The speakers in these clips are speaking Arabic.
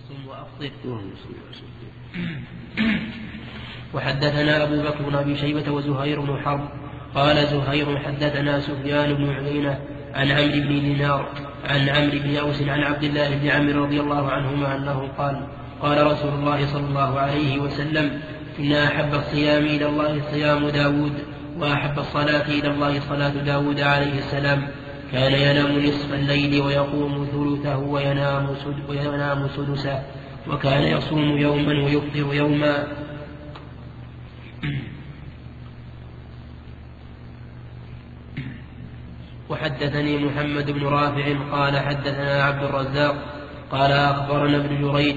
صم وأفطر. وحدثنا أبو بكر بن أبي شيبة وزهير بن حرب قال زهير حدثنا سفيان بن عيينة عن عمرو بن دينار عن عمرو بن أوس عن عبد الله بن عمرو رضي الله عنهما أنه قال رسول الله صلى الله عليه وسلم إن أحب الصيام إلى الله صيام داود وأحب الصلاة إلى الله صلاة داود عليه السلام كان ينام نصف الليل ويقوم ثلثه وينام سدسه وكان يصوم يوما ويفطر يوما. وحدثني محمد بن رافع قال حدثنا عبد الرزاق قال أخبرنا ابن جريج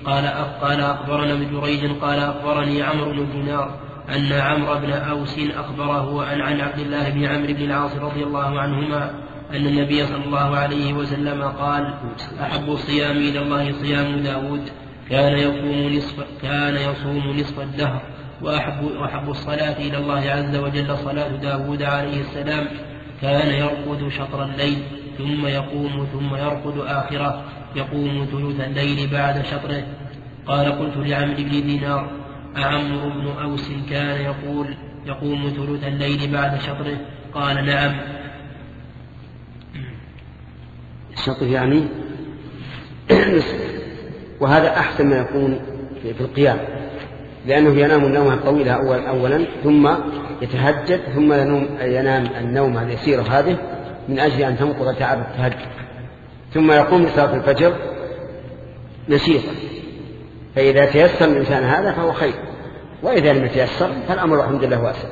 قال أخبرني عمرو بن دينار أن عمرو بن أوس أخبره عن عبد الله بن عمرو بن العاص رضي الله عنهما أن النبي صلى الله عليه وسلم قال أحب الصيام إلى الله صيام داود كان يصوم نصف الدهر وأحب الصلاة إلى الله عز وجل صلاة داود عليه السلام كان يرقد شطر الليل ثم يقوم ثم يرقد آخره يقوم ثلث الليل بعد شطره. قال قلت لعمرو بن دينار أعمرو بن أوس كان يقوم ثلث الليل بعد شطره؟ قال نعم. الشطر يعني وهذا أحسن ما يكون في القيام لأنه ينام النوم الطويل أولا ثم يتهجد ثم ينام النوم اليسير هذه من أجل أن تنقض تعب التهجد ثم يقوم لصلاة الفجر نشيطا. فإذا تيسر الإنسان هذا فهو خير وإذا لم يتيسر فالأمر الحمد لله واسع.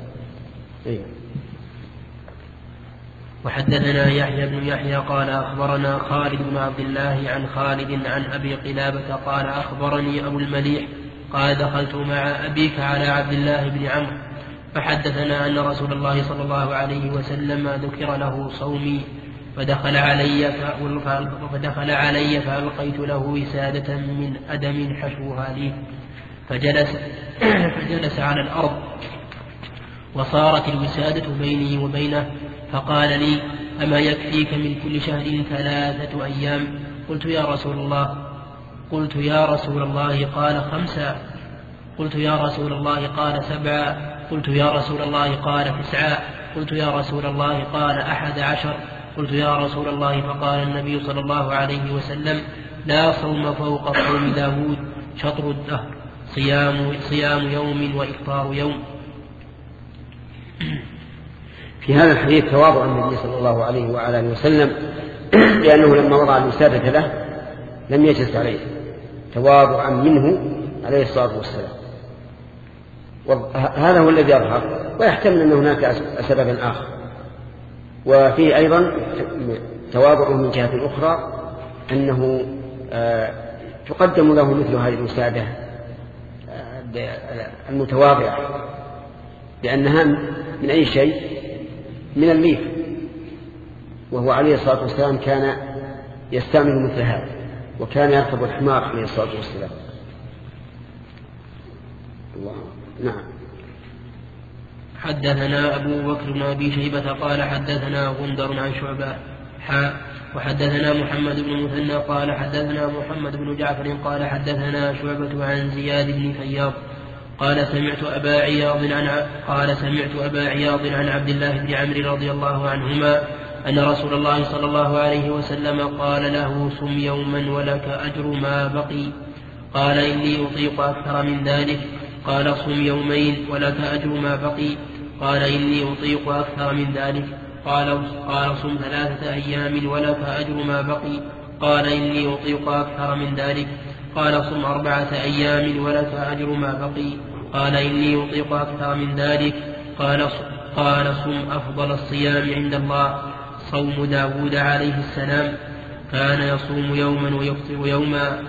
وحدثنا يحيى بن يحيى قال أخبرنا خالد بن عبد الله عن خالد عن أبي قلابة قال أخبرني أبو المليح قال دخلت مع أبيك على عبد الله بن عمرو فحدثنا أن رسول الله صلى الله عليه وسلم ذكر له صومي فدخل علي فألقيت له وسادة من أدم حشوها لي فجلس على الأرض وصارت الوسادة بيني وبينه فقال لي أما يكفيك من كل شهر 3 أيام؟ قلت يا رسول الله قال 5. قلت يا رسول الله قال 7. قلت يا رسول الله قال 9. قلت يا رسول الله قال 11. قلت يا رسول الله فقال النبي صلى الله عليه وسلم لا صوم فوق صوم داود شطر الدهر صيام يوم وإفطار يوم. في هذا الحديث تواضع النبي صلى الله عليه وعلى اله وسلم لأنه لما وضع الوسادة له لم يجلس عليه تواضعا منه عليه الصلاة والسلام. وهذا هو الذي يظهر ويحتمل أن هناك سببا آخر. وفيه أيضا تواضع من جهة أخرى أنه تقدم له مثل هذه الوسادة المتواضعة لأنها من أي شيء؟ من الليف، وهو عليه الصلاة والسلام كان يستعمل مثل هذا وكان يركب الحمار عليه الصلاة والسلام. الله. نعم. حدثنا أبو بكر بن أبي شيبة قال حدثنا غندر عن شعبة وحدثنا محمد بن مثنى قال حدثنا محمد بن جعفر قال حدثنا شعبة عن زياد بن فياض قال سمعت أبا عياض عن عبد الله بن عمرو رضي الله عنهما أن رسول الله صلى الله عليه وسلم قال له صم يوما ولك أجر ما بقي. قال إني أطيق أكثر من ذلك. قال صم يومين ولك أجر ما بقي. قال إني أطيق أكثر من ذلك. قال صم 3 أيام ولك أجر ما بقي. قال إني أطيق أكثر من ذلك. قال صم 4 أيام ولك أجر ما بقي. قال إني أطيق أكثر من ذلك. قال صم أفضل الصيام عند الله صوم داود عليه السلام كان يصوم يوما ويفطر يوما.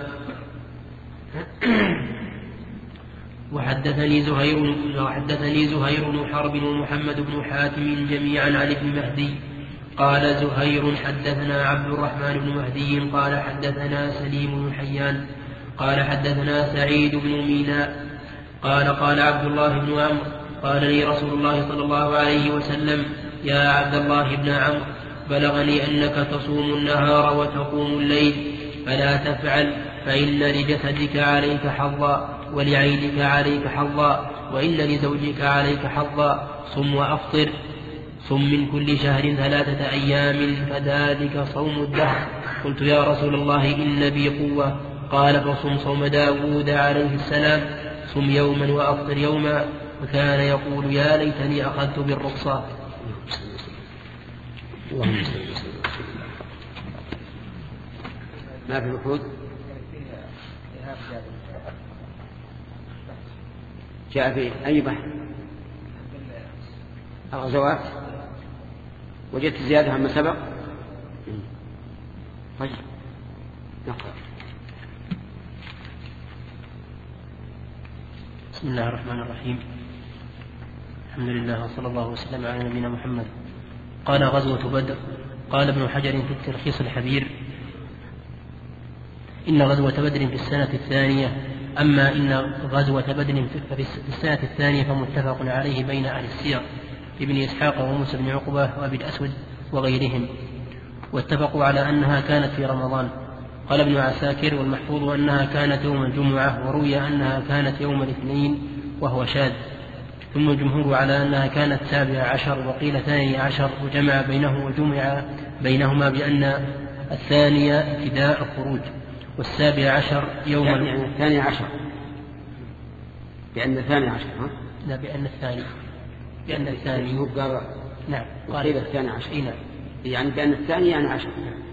وحدثني زهير بن حرب ومحمد بن حاتم جميعا عن ابن مهدي قال زهير حدثنا عبد الرحمن بن مهدي قال حدثنا سليم بن حيان قال حدثنا سعيد بن ميناء قال عبد الله بن عمرو قال لي رسول الله صلى الله عليه وسلم يا عبد الله بن عمرو بلغني أنك تصوم النهار وتقوم الليل فلا تفعل فإن لجسدك عليك حظا ولعينك عليك حظا وإن لزوجك عليك حظا صم وأفطر صم من كل شهر 3 أيام فذلك صوم الدهر. قلت يا رسول الله إن بي قوة. قال فصم صوم داود عليه السلام صم يوما وأفطر يوما وكان يقول يا ليتني أخذت بالرخصة. ما في وحود جاء في أي بحث الغزوات وجدت زيادة عما سبق. طيب نقرأ. بسم الله الرحمن الرحيم. الحمد لله وصلى الله وسلم على نبينا محمد. قال غزوة بدر. قال ابن حجر في التلخيص الحبير إن غزوة بدر في السنة الثانية. أما إن غزوة بدر في السنة الثانية فمتفق عليه بين أهل السير ابن إسحاق وموسى بن عقبة وأبي الأسود وغيرهم واتفقوا على أنها كانت في رمضان. قال ابن عساكر والمحفوظ أنها كانت يوم الجمعة وروي أنها كانت يوم الاثنين وهو شاذ. ثم الجمهور على أنها كانت 17 وقيل 12 وجمع بينه وجمع بينهما بأن الثانية ابتداء الخروج وال17 يوم يعني 12 بأن 12 لا بأن الثاني قال نعم قال 12 يعني بأن الثاني يعني 10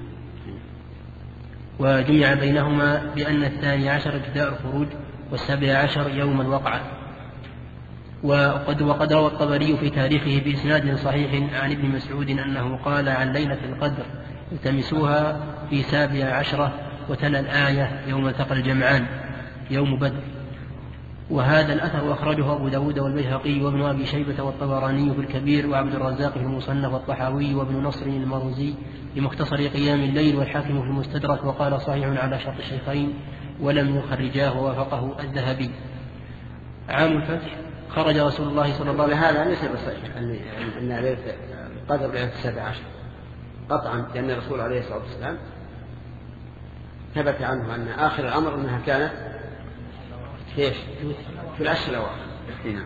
وجمع بينهما بأن 12 ابتداء الخروج وال17 يوم الوقعة. وقد روى الطبري في تاريخه بإسناد صحيح عن ابن مسعود أنه قال عن ليلة القدر التمسوها في 17 وتلا الآية يوم التقى الجمعان يوم بدر. وهذا الأثر أخرجه أبو داود والبيهقي وابن أبي شيبة والطبراني في الكبير وعبد الرزاق في المصنف والطحاوي وابن نصر المروزي بمختصر قيام الليل والحاكم في المستدرك وقال صحيح على شرط الشيخين ولم يخرجاه ووافقه الذهبي. عام الفتح خرج رسول الله صلى الله عليه وسلم. هذا ليس بصحيح أن ليلة القدر ليلة 17 قطعا لأن الرسول عليه الصلاة والسلام ثبت عنه أن آخر الأمر أنها كانت في العشر الأواخر. نعم.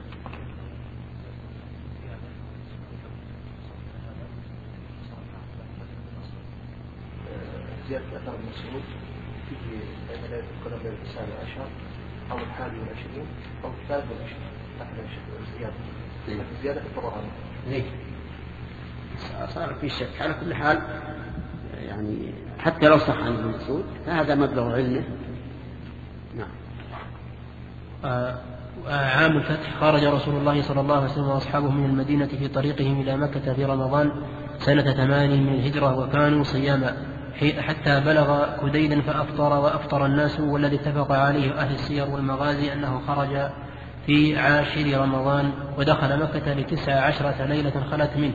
زيادة أثر المسعود في بين ليلة القدر ليلة 17 أو 21 أو 23 تحت زيادة الطبراني. صار في شك. على كل حال يعني حتى لو صح عن ابن مسعود فهذا مبلغ علمه. نعم. عام الفتح خرج رسول الله صلى الله عليه وسلم وأصحابه من المدينة في طريقهم إلى مكة في رمضان سنة 8 من الهجرة وكانوا صياما حتى بلغ كديدا فأفطر وأفطر الناس. والذي اتفق عليه أهل السير والمغازي أنه خرج في 10 رمضان ودخل مكة ل19 ليلة خلت منه.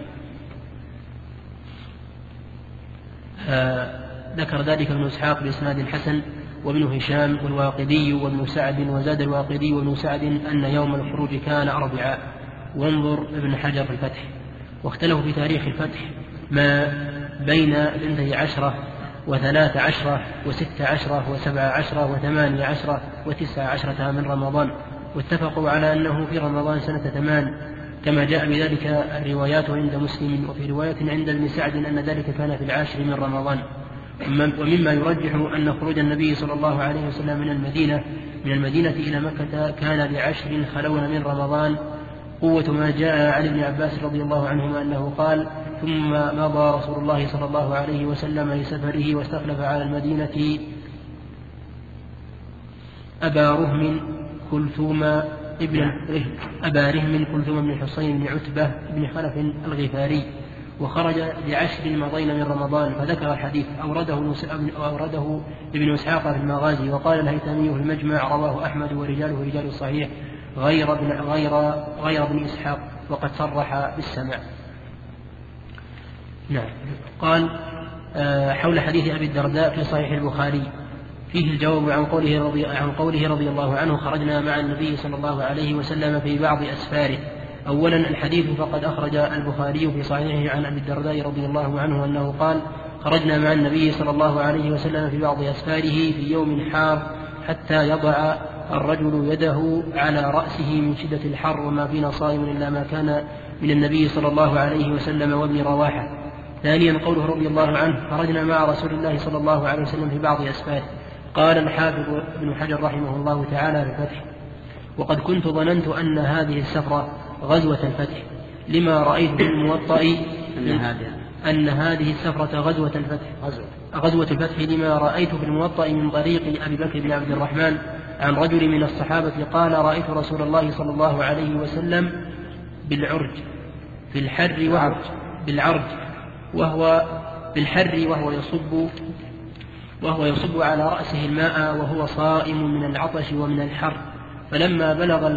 ذكر ذلك ابن إسحاق بإسناد الحسن وابن هشام والواقدي وابن سعد وزاد الواقدي وابن سعد أن يوم الخروج كان أربعاء. وانظر ابن حجر في الفتح. واختلفوا في تاريخ الفتح ما بين 12 و13 و16 و17 و18 و19 من رمضان واتفقوا على أنه في رمضان سنة 8 كما جاء بذلك الروايات عند مسلم. وفي رواية عند ابن سعد أن ذلك كان في 10 من رمضان. ومما يرجح أن خروج النبي صلى الله عليه وسلم من المدينة إلى مكة كان ل10 خلون من رمضان قوة ما جاء عن ابن عباس رضي الله عنهما أنه قال ثم مضى رسول الله صلى الله عليه وسلم لسفره واستخلف على المدينة أبا رهم كلثوم بن الحصين بن عتبة بن خلف الغفاري وخرج ل10 مضين من رمضان. فذكر الحديث أورده ابن إسحاق في المغازي. وقال الهيثمي في المجمع رواه أحمد ورجاله رجال الصحيح غير ابن إسحاق وقد صرح بالسماع. نعم. قال حول حديث أبي الدرداء في صحيح البخاري فيه الجواب عن قوله رضي الله عنه خرجنا مع النبي صلى الله عليه وسلم في بعض أسفاره. أولا الحديث فقد أخرج البخاري في صحيحه عن أبي الدرداء رضي الله عنه أنه قال خرجنا مع النبي صلى الله عليه وسلم في بعض أسفاره في يوم حار حتى يضع الرجل يده على رأسه من شدة الحر وما فينا صائم إلا ما كان من النبي صلى الله عليه وسلم وابن رواحة. ثانيا قوله رضي الله عنه خرجنا مع رسول الله صلى الله عليه وسلم في بعض أسفاره. قال الحافظ ابن حجر رحمه الله تعالى في الفتح: وقد كنت ظننت أن هذه السفرة غزوة الفتح لما رأيت في الموطأ أن هذه السفرة غزوة الفتح لما رأيت في الموطأ من طريق أبي بكر بن عبد الرحمن عن رجل من الصحابة قال: رأيت رسول الله صلى الله عليه وسلم بالعرج في الحر وهو يصب على رأسه الماء وهو صائم من العطش ومن الحر، فلما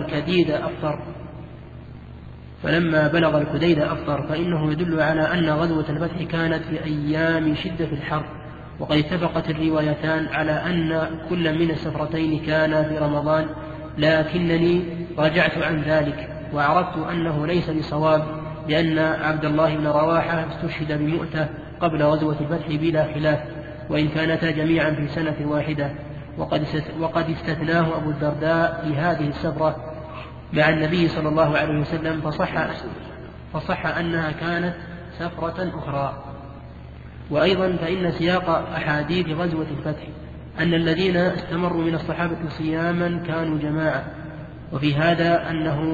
بلغ الكديد أفطر، فإنه يدل على أن غزوة الفتح كانت في أيام شدة الحر. وقد اتفقت الروايتان على أن كل من السفرتين كان في رمضان، لكنني رجعت عن ذلك وعرفت أنه ليس بصواب، لأن عبد الله بن رواحة استشهد بمؤتة قبل غزوة الفتح بلا خلاف، وإن كانتا جميعا في سنة واحدة. وقد استثناه أبو الدرداء في هذه السفرة مع النبي صلى الله عليه وسلم، فصح أنها كانت سفرة أخرى. وأيضا فإن سياق أحاديث غزوة الفتح أن الذين استمروا من الصحابة صياما كانوا جماعة، وفي هذا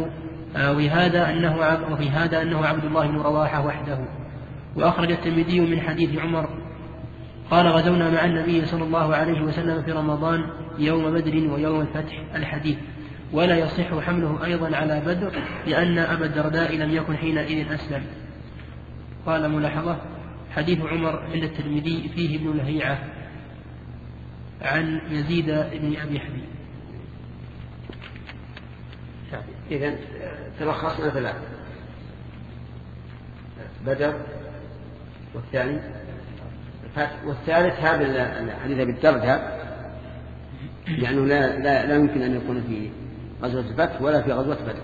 أنه عبد الله بن رواحة وحده. وأخرج الترمذي من حديث عمر قال: غزونا مع النبي صلى الله عليه وسلم في رمضان يوم بدر ويوم الفتح الحديث. ولا يصح حمله أيضا على بدر لأن أبا الدرداء لم يكن حينئذ أسلم. قال: ملاحظة: حديث عمر عند الترمذي فيه ابن لهيعة عن يزيد بن أبي حبيب. إذن تلخصنا ثلاثة: بدر، والثاني الفتح، والثالث هذا الحديث بالدرداء، لأنه لا يمكن أن يكون في غزوة الفتح ولا في غزوة بدر،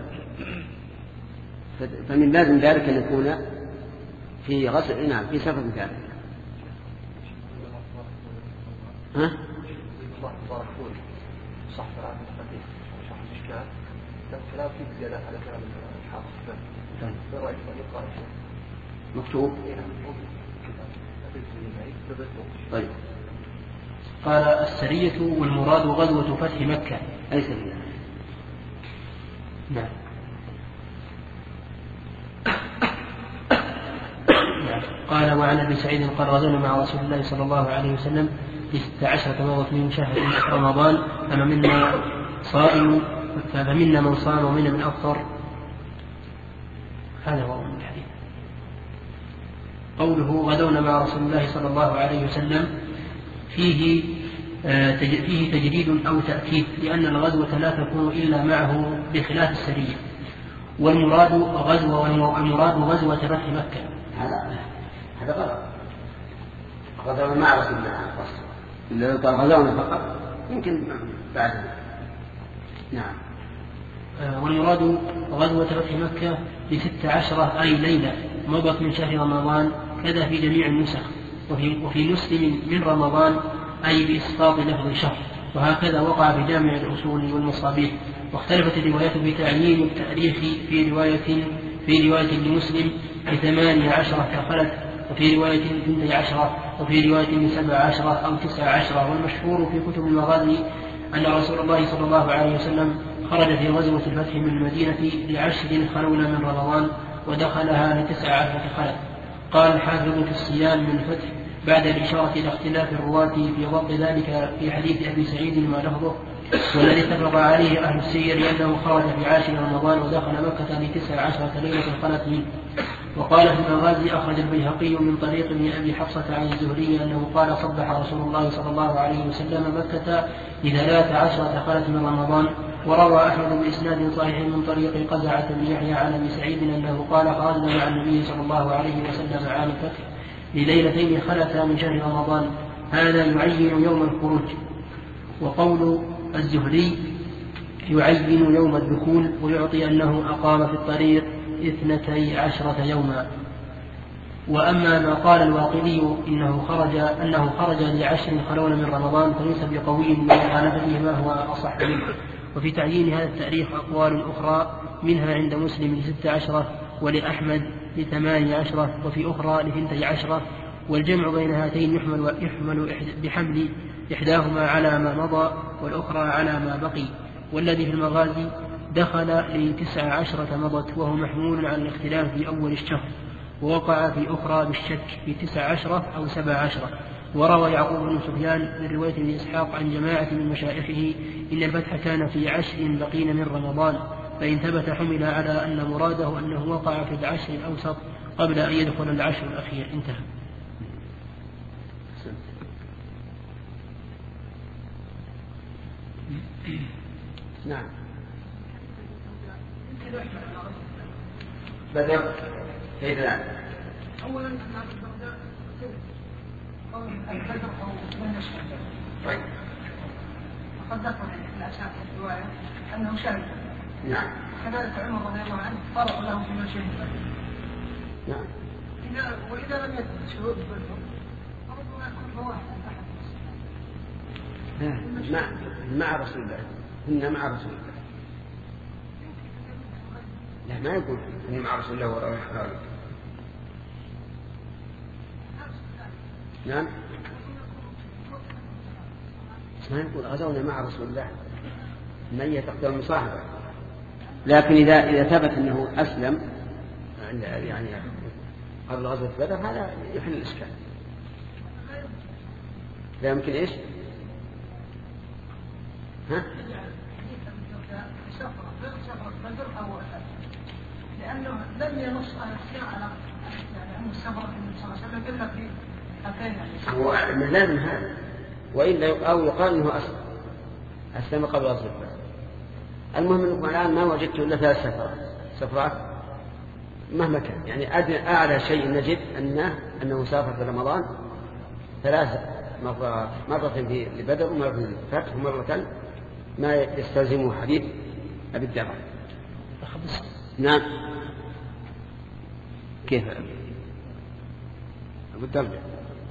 فمن لازم ذلك أن يكون في غزوة في سفر ثالث. ها؟ صح كلام فيه زيادة على كلام الحافظ. مكتوب. طيب. قال: السرية والمراد غزوة فتح مكة. أي سرية؟ نعم. قال: وعن أبي سعيد قال: غزونا مع رسول الله صلى الله عليه وسلم 16 مضت من شهر رمضان، فمنا من صام ومنا من أفطر. هذا هو الحديث. قوله غزونا مع رسول الله صلى الله عليه وسلم فيه تجديد أو تأكيد، لأن الغزوة لا تكون إلا معه بخلاف السرية. والمراد غزوة فتح مكة. هذا غلط. غزونا مع رسول الله إلا قال غزونا فقط يمكن بعد. نعم. والمراد غزوة فتح مكة ب16 أي ليلة مضت من شهر رمضان، كذا في جميع النسخ. وفي مسلم من رمضان أي بإسقاط لفظ شهر، وهكذا وقع في جامع الأصول والمصابيح. واختلفت الروايات بتعيين التاريخ في رواية لمسلم ب18 دخلت، وفي رواية 12، وفي رواية 17 أو 19. والمشهور في كتب المغازي أن رسول الله صلى الله عليه وسلم خرج في غزوة الفتح من المدينة ل10 خلونا من رمضان، ودخلها ل19 خلت. قال الحافظ في الصيام من الفتح بعد الإشارة إلى اختلاف الرواة في ضبط ذلك في حديث أبي سعيد ما لفظه: والذي اتفق عليه أهل السير لأنه خرج في 10 رمضان ودخل مكة ل19 ليلة خلت منه. وقال في المغازي: أخرج البيهقي من طريق ابن أبي حفصة عن الزهري أنه قال: صبح رسول الله صلى الله عليه وسلم مكة ل13 خلت من رمضان. وروى أحمد بإسناد صحيح من طريق قزعة بن يحيى عن أبي سعيد أنه قال: خرجنا مع النبي صلى الله عليه وسلم عام الفتح لليلتين خلتا من شهر رمضان. هذا يعين يوم الخروج. وقول الزهري يعين يوم الدخول، ويعطي أنه أقام في الطريق 12 يوما. وأما ما قال الواقدي أنه خرج ل10 خلون من رمضان فليس بقوي بمخالفته ما هو أصح منه. وفي تعيين هذا التاريخ أقوال أخرى، منها عند مسلم ل16 ولأحمد ل18 وفي أخرى ل12، والجمع بين هاتين يحمل بحمل إحداهما على ما مضى والأخرى على ما بقي. والذي في المغازي دخل ل19 مضت، وهو محمول على الاختلاف في أول الشهر، ووقع في أخرى بالشك في 19 أو 17. وروى يعقوب بن سفيان من رواية ابن إسحاق عن جماعة من مشايخه إن الفتح كان في 10 بقين من رمضان، فإن ثبت حمل على أن مراده أنه وقع في 10 الأوسط قبل أن يدخل 10 الأخير. انتهى. نعم. بدر كيف الآن؟ أولا البدر أو من الشهر. طيب. وقد ذكر في الأساس الرواية أنه شهد. نعم. كذلك عمر رضي الله عنه فرع له فيما شهد. نعم. وإذا لم يثبت شهود البدر فربما يكون فواحد أحد. مع رسول الله. هن مع رسول الله. لا ما يقول هن مع رسول الله وراء الحرام. نعم. ما يقول غزونا مع رسول الله من تقدم مصاحبة، لكن إذا ثبت أنه أسلم يعني قبل غزوة بدر هذا يحل الإشكال. لا يمكن إيش؟ ها؟ لأنه لم ينص على أن السفر النبي صلى الله عليه وسلم إلا في هاتين. هو لازم هذا، وإلا أو يقال أنه أسلم قبل غزوة بدر. المهم أنكم الآن ما وجدت إلا 3 سفرات مهما كان، يعني أعلى شيء نجد أنه سافر في رمضان 3 مرات، مرة لبدر ومرة للفتح ومرة ما يستلزمه حديث أبي الدرداء. نعم. كيف أبو الدرداء؟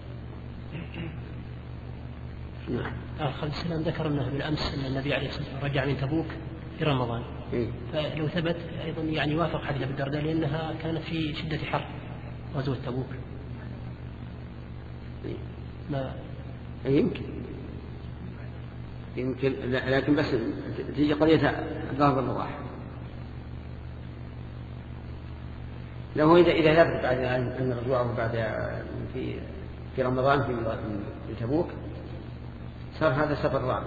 نعم. خالد السلام ذكر أنه بالأمس أن النبي عليه الصلاة والسلام رجع من تبوك في رمضان. فلو ثبت أيضا يعني وافق حديث أبي الدرداء لأنها كانت في شدة حر غزوة تبوك. ما يمكن لكن بس تيجي قضية ضرب الرواح. لو إذا ثبت بعد أن رجوعه بعد في رمضان في تبوك صار هذا سفر رابع.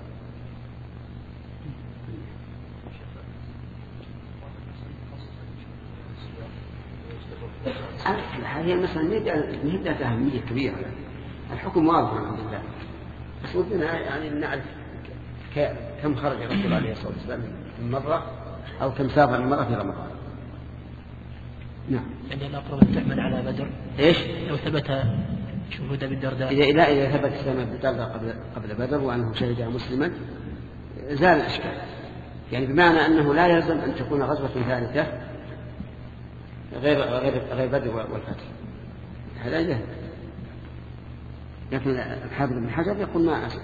هذه المسألة نهدت أهمية كبيرة، الحكم واضح الحمد لله، بس ودنا يعني نعرف كم خرج الرسول عليه الصلاة والسلام من مرة أو كم سافر المرة في رمضان. نعم. يعني الأقرب أن تحمل على بدر. إيش؟ لو ثبت شهود أبي الدرداء. إذا ثبت إسلام أبي الدرداء قبل بدر وأنه شهد مسلما زال الإشكال، يعني بمعنى أنه لا يلزم أن تكون غزوة ثالثة غير بدر والفتح، هذا جهل. لكن الحافظ بن حجر يقول ما أسلم.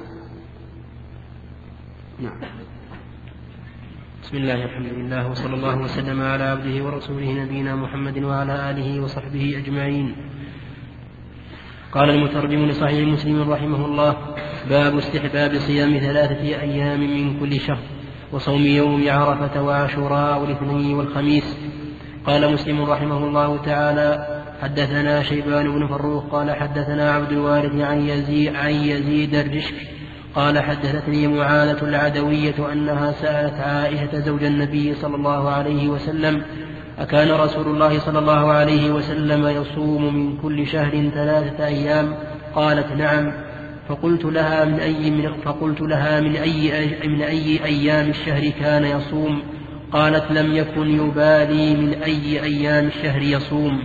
نعم. بسم الله الحمد لله وصلى الله وسلم على عبده ورسوله نبينا محمد وعلى آله وصحبه أجمعين. قال المترجم لصحيح مسلم رحمه الله: باب استحباب صيام 3 أيام من كل شهر وصوم يوم عرفة وعاشوراء والاثنين والخميس. قال مسلم رحمه الله تعالى: حدثنا شيبان بن فروخ قال حدثنا عبد الوارث عن يزيد الرشك قال حدثتني معاذة العدوية أنها سألت عائشة زوج النبي صلى الله عليه وسلم: أكان رسول الله صلى الله عليه وسلم يصوم من كل شهر 3 أيام؟ قالت: نعم. فقلت لها من أي أيام الشهر كان يصوم؟ قالت: لم يكن يبالي من أي أيام الشهر يصوم.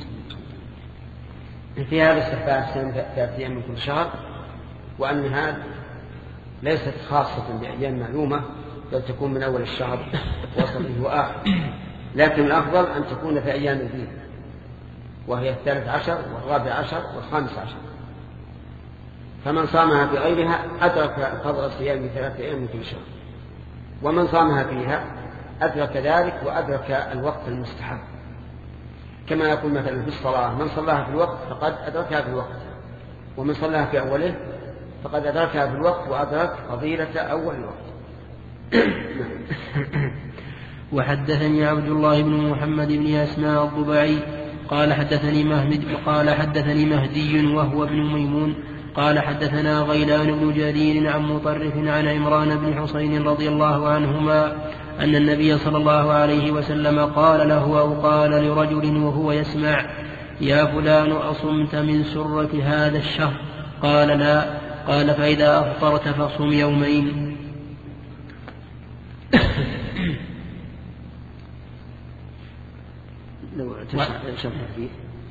في هذا استحباب صيام 3 أيام من كل شهر، وأن هذا ليست خاصة بأيام معلومة، بل تكون من أول الشهر وسطه وآخر، لكن الأفضل أن تكون في أيام البيض وهي 13 و14 و15، فمن صامها في غيرها أدرك فضل الصيام 3 أيام من كل شهر، ومن صامها فيها أدرك ذلك وأدرك الوقت المستحب، كما يقول مثلا في الصلاة من صلاها في الوقت فقد أدركها في الوقت، ومن صلاها في أوله فقد أدركها في الوقت وأدرك فضيلة أول الوقت. وحدثني عبد الله بن محمد بن أسماء الضبعي قال حدثني مهدي وهو ابن ميمون قال حدثنا غيلان بن جرير عن مطرف عن عمران بن حسين رضي الله عنهما أن النبي صلى الله عليه وسلم قال له أو قال لرجل وهو يسمع: يا فلان أصمت من سرة هذا الشهر؟ قال: لا. قال: فإذا أفطرت فصم يومين. لو شرح فيه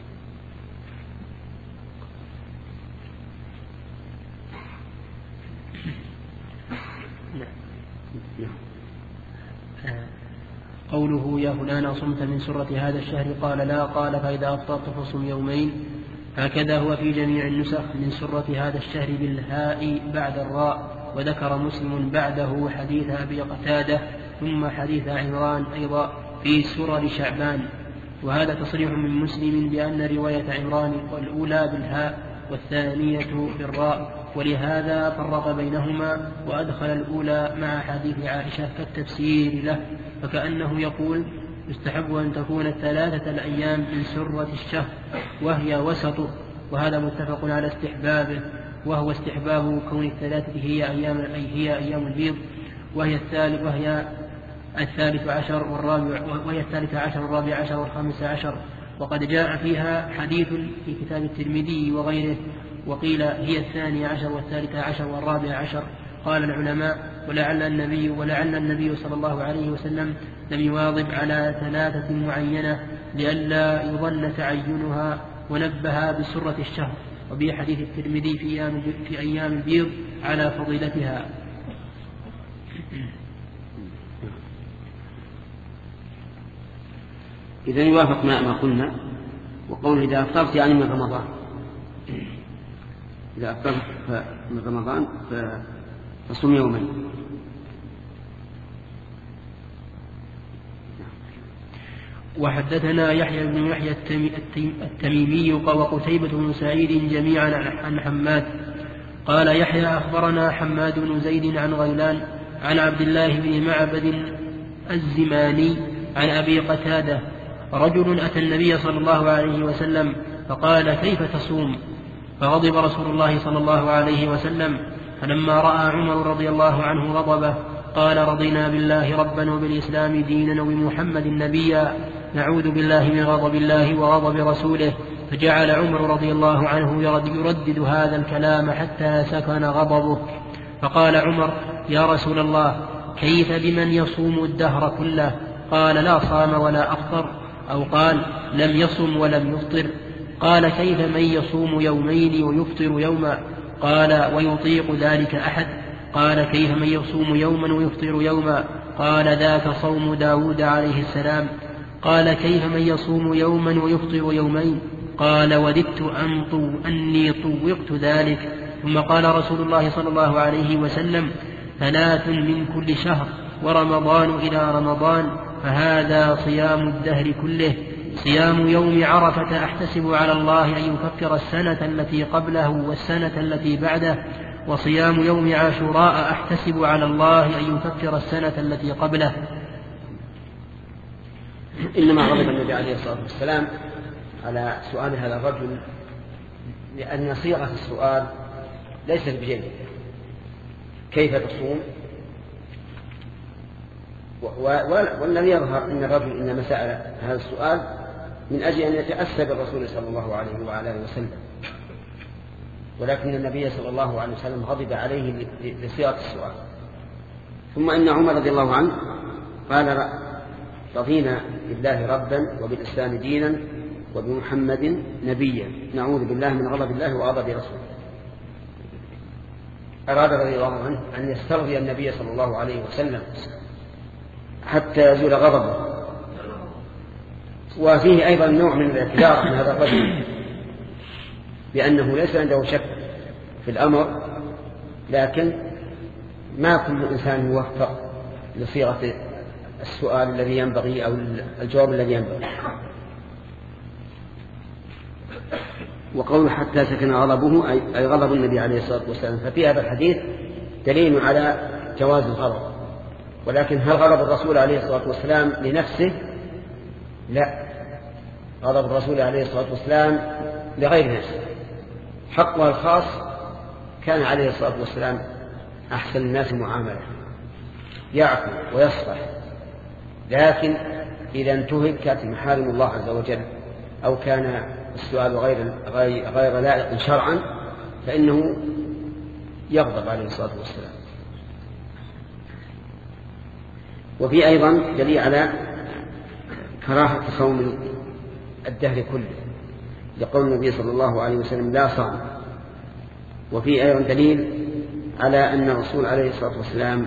قوله: يا فلان صمت من سرة هذا الشهر؟ قال: لا. قال: فإذا أفطرت فصم يومين. هكذا هو في جميع النسخ من سرة هذا الشهر بالهاء بعد الراء. وذكر مسلم بعده حديث أبي قتادة ثم حديث عمران أيضا في سرر شعبان، وهذا تصريح من مسلم بأن رواية عمران الأولى بالهاء والثانية بالراء، ولهذا فرق بينهما وأدخل الأولى مع حديث عائشة كالتفسير له، فكأنه يقول: يستحب أن تكون 3 الأيام من سرة الشهر وهي وسطه، وهذا متفق على استحبابه، وهو استحباب كون 3 هي أيام البيض، وهي 13 والرابع عشر والخامس عشر، وقد جاء فيها حديث في كتاب الترمذي وغيره، وقيل هي 12 و13 والرابع 10. قال العلماء: ولعل النبي صلى الله عليه وسلم لم يواظب على 3 معينة لئلا يظن تعينها، ونبه بسرة الشهر، وبه حديث الترمذي في أيام البيض على فضيلتها. إذن يوافق ما قلنا، وقوله إذا أفطرت يعني من رمضان، إذا أفطرت من رمضان فصم يومين. وحدثنا يحيى بن يحيى التميمي وقتيبة بن سعيد جميعا عن حماد قال: يحيى أخبرنا حماد بن زيد عن غيلان عن عبد الله بن معبد الزماني عن أبي قتادة: رجل أتى النبي صلى الله عليه وسلم فقال: كيف تصوم؟ فغضب رسول الله صلى الله عليه وسلم، فلما رأى عمر رضي الله عنه غضبه قال: رضينا بالله ربا وبالإسلام دينا وبمحمد نبيا، نعوذ بالله من غضب الله وغضب رسوله. فجعل عمر رضي الله عنه يردد هذا الكلام حتى سكن غضبه. فقال عمر: يا رسول الله، كيف بمن يصوم الدهر كله؟ قال: لا صام ولا أفطر، أو قال: لم يصم ولم يفطر. قال: كيف من يصوم يومين ويفطر يوما؟ قال: ويطيق ذلك أحد؟ قال: كيف من يصوم يوما ويفطر يوما؟ قال: ذاك صوم داود عليه السلام. قال: كيف من يصوم يوما ويفطر يومين؟ قال: وددت أني طوقت ذلك. ثم قال رسول الله صلى الله عليه وسلم: 3 من كل شهر، ورمضان إلى رمضان، فهذا صيام الدهر كله. صيام يوم عرفة أحتسب على الله أن يكفر السنة التي قبله والسنة التي بعده، وصيام يوم عاشوراء أحتسب على الله أن يكفر السنة التي قبله. إنما غضب النبي عليه الصلاة والسلام على سؤال هذا الرجل لأن صيغة السؤال ليست بجيدة. كيف تصوم؟ والذي يظهر أن الرجل إنما سأل هذا السؤال من أجل أن يتأسى بالرسول صلى الله عليه وعلى آله وسلم، ولكن النبي صلى الله عليه وسلم غضب عليه لصيغة السؤال. ثم إن عمر رضي الله عنه قال: رضينا بالله ربا وبالإسلام دينا وبمحمد نبيا، نعوذ بالله من غضب الله وغضب رسوله. أراد رضي الله عنه أن يسترضي النبي صلى الله عليه وسلم حتى يزول غضبه، وفيه أيضا نوع من الاعتذار من هذا الرجل بأنه ليس عنده شك في الأمر، لكن ما كل إنسان يوفق لصيغة السؤال الذي ينبغي أو الجواب الذي ينبغي. وقول حتى سكن غضبه أي غضب النبي عليه الصلاة والسلام. ففي هذا الحديث دليل على جواز الغضب، ولكن هل غضب الرسول عليه الصلاة والسلام لنفسه؟ لا، غضب الرسول عليه الصلاة والسلام لغير نفسه، حقه الخاص كان عليه الصلاة والسلام أحسن الناس معاملة، يعفو ويصفح، لكن إذا انتهكت محارم الله عز وجل أو كان السؤال غير لائق شرعا فإنه يغضب عليه الصلاة والسلام. وفي أيضا دليل على كراهة صوم الدهر كله لقول النبي صلى الله عليه وسلم لا صام. وفي أيضا دليل على أن الرسول عليه الصلاة والسلام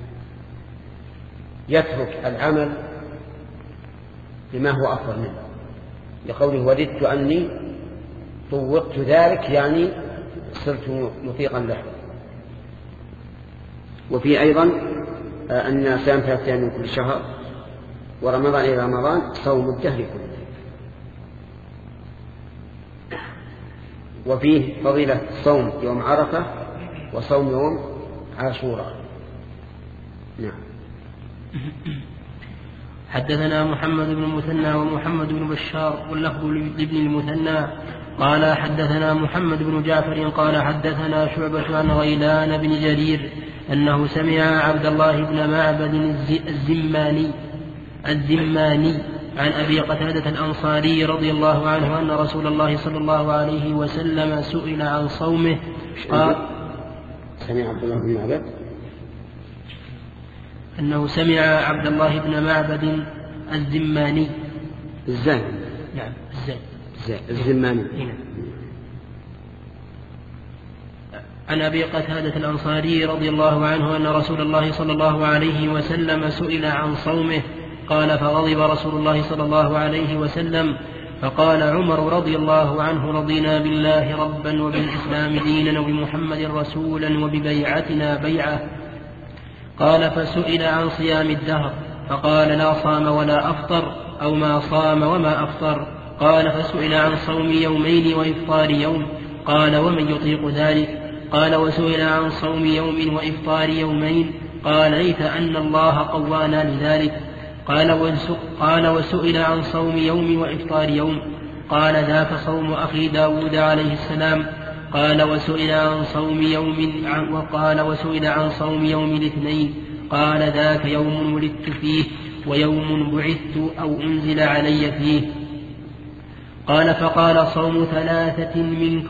يترك العمل بما هو أفضل منه لقوله وددت أني طوقت ذلك، يعني صرت مطيقا له. وفي أيضا أن صيام 3 أيام من كل شهر ورمضان إلى رمضان صوم الدهر كله. وفيه فضيلة صوم يوم عرفة وصوم يوم عاشوراء. نعم. حدثنا محمد بن المثنى ومحمد بن بشار واللفظ لابن المثنى قال حدثنا محمد بن جعفر قال حدثنا شعبة عن غيلان بن جرير أنه سمع عبد الله بن معبد الزماني عن أبي قتادة الأنصاري رضي الله عنه أن رسول الله صلى الله عليه وسلم سئل عن صومه قال سمع عبد الله بن معبد أنه سمع عبد الله بن معبد الزماني نعم الزماني عن أبي قتادة الأنصاري رضي الله عنه أن رسول الله صلى الله عليه وسلم سئل عن صومه قال فغضب رسول الله صلى الله عليه وسلم فقال عمر رضي الله عنه رضينا بالله ربا وبالإسلام دينا وبمحمد رسولا وببيعتنا بيعة. قال فسئل عن صيام الدهر فقال لا صام ولا أفطر أو ما صام وما أفطر. قال فسئل عن صوم يومين وإفطار يوم قال ومن يطيق ذلك. قال وسئل عن صوم يوم وإفطار يومين قال ليت أن الله قوانا لذلك. قال وسئل عن صوم يوم وإفطار يوم قال ذاك صوم أخي داود عليه السلام. قال وسئل عن صوم يوم الاثنين قال ذاك يوم ولدت فيه ويوم بعثت أو أنزل علي فيه. قال فقال صوم 3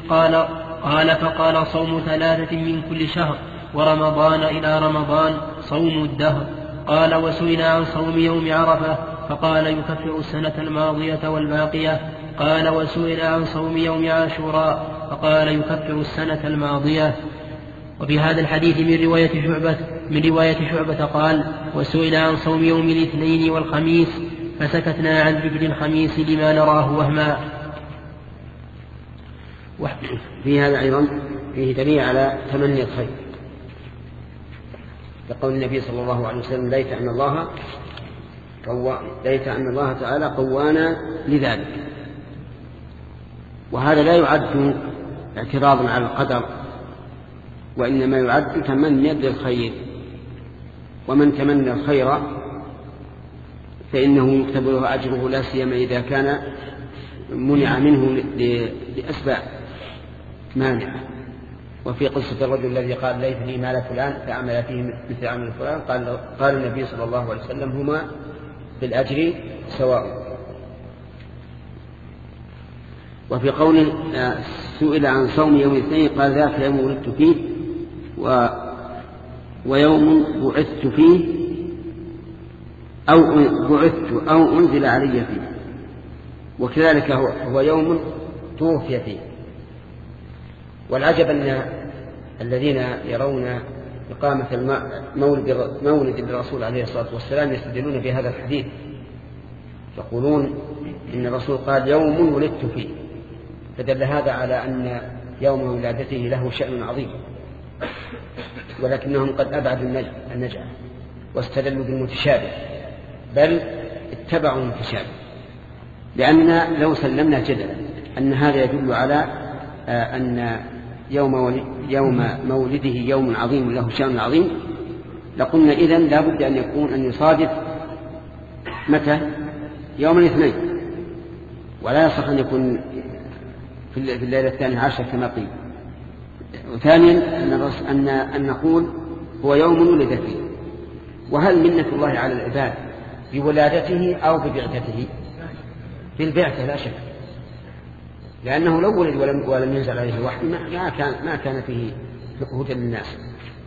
من كل شهر ورمضان إلى رمضان صوم الدهر. قال وسئل عن صوم يوم عرفة فقال يكفر السنة الماضية والباقية. قال وسئل عن صوم يوم عاشوراء فقال يكفر السنة الماضية. وفي هذا الحديث من رواية شعبة قال وسئل عن صوم يوم الاثنين والخميس فسكتنا عن ذكر الخميس لما نراه وهما. في هذا أيضا فيه دليل على تمني الخير لقول النبي صلى الله عليه وسلم ليت أن الله تعالى قوانا لذلك. وهذا لا يعد اعتراضا على القدر، وإنما يعد تمنيا للخير، ومن تمنى الخير فإنه يكتب له أجره لا سيما إذا كان منع منه لأسباب مانعة. وفي قصة الرجل الذي قال ليتني مال فلان فعمل فيه مثل عمل فلان قال النبي صلى الله عليه وسلم هما بالأجر سواء. وفي قوله سئل عن صوم يوم الاثنين قال ذاك يوم ولدت فيه ويوم بعثت فيه أو بعثت أو أنزل علي فيه. وكذلك هو يوم توفي فيه. والعجب أن الذين يرون إقامة مولد الرسول عليه الصلاة والسلام يستدلون بهذا الحديث، يقولون إن الرسول قال يوم ولدت فيه، فدل هذا على أن يوم ولادته له شأن عظيم، ولكنهم قد أبعدوا النجعة واستدلوا بالمتشابه، بل اتبعوا المتشابه، لأننا لو سلمنا جدلا أن هذا يدل على أن يوم مولده يوم عظيم له شأن عظيم، لقلنا إذن لا بد أن يصادف متى؟ يوم الاثنين، ولا يصح أن يكون في الليلة 12 كما قيل. وثانيا أن نقول هو يوم ولد فيه. وهل منة الله على العباد بولادته أو ببعثته؟ بالبعثة لا شك، لأنه لو ولد ولم ينزل عليه الوحي ما كان فيه هدى للناس.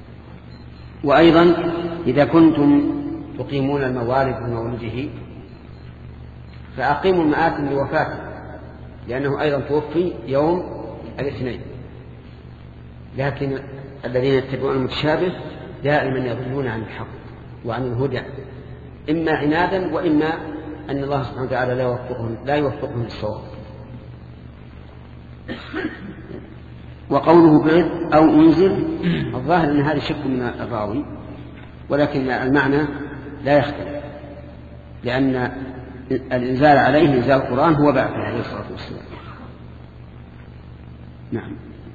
وأيضا إذا كنتم تقيمون الموالد بمولده فأقيموا المآتم لوفاته، لأنه أيضا توفي يوم الاثنين. لكن الذين يتبعون المتشابه دائما يضلون عن الحق وعن الهدى، إما عنادا وإما أن الله سبحانه وتعالى لا يوفقهم للصواب. وقوله بعث أو أنزل، الظاهر أن هذا شك من الراوي، ولكن المعنى لا يختلف، لأن الإنزال عليه إنزال القرآن هو بعثه عليه الصلاة والسلام. نعم.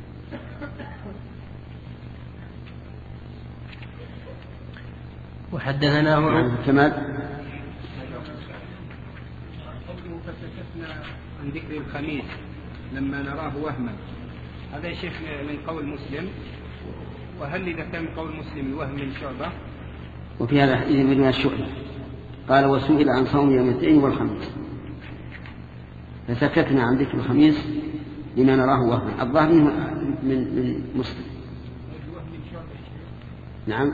وحدثنا كمال عن ذكر الخميس لما نراه وهما، هذا شيخ من قول مسلم، وهل إذا كان قول مسلم الوهم من شعبة؟ وفي هذا حديث من الشعبة قال وسئل عن صوم يوم الاثنين والخميس فسكتنا عن ذكر الخميس لما نراه وهما. الظاهر من مسلم. نعم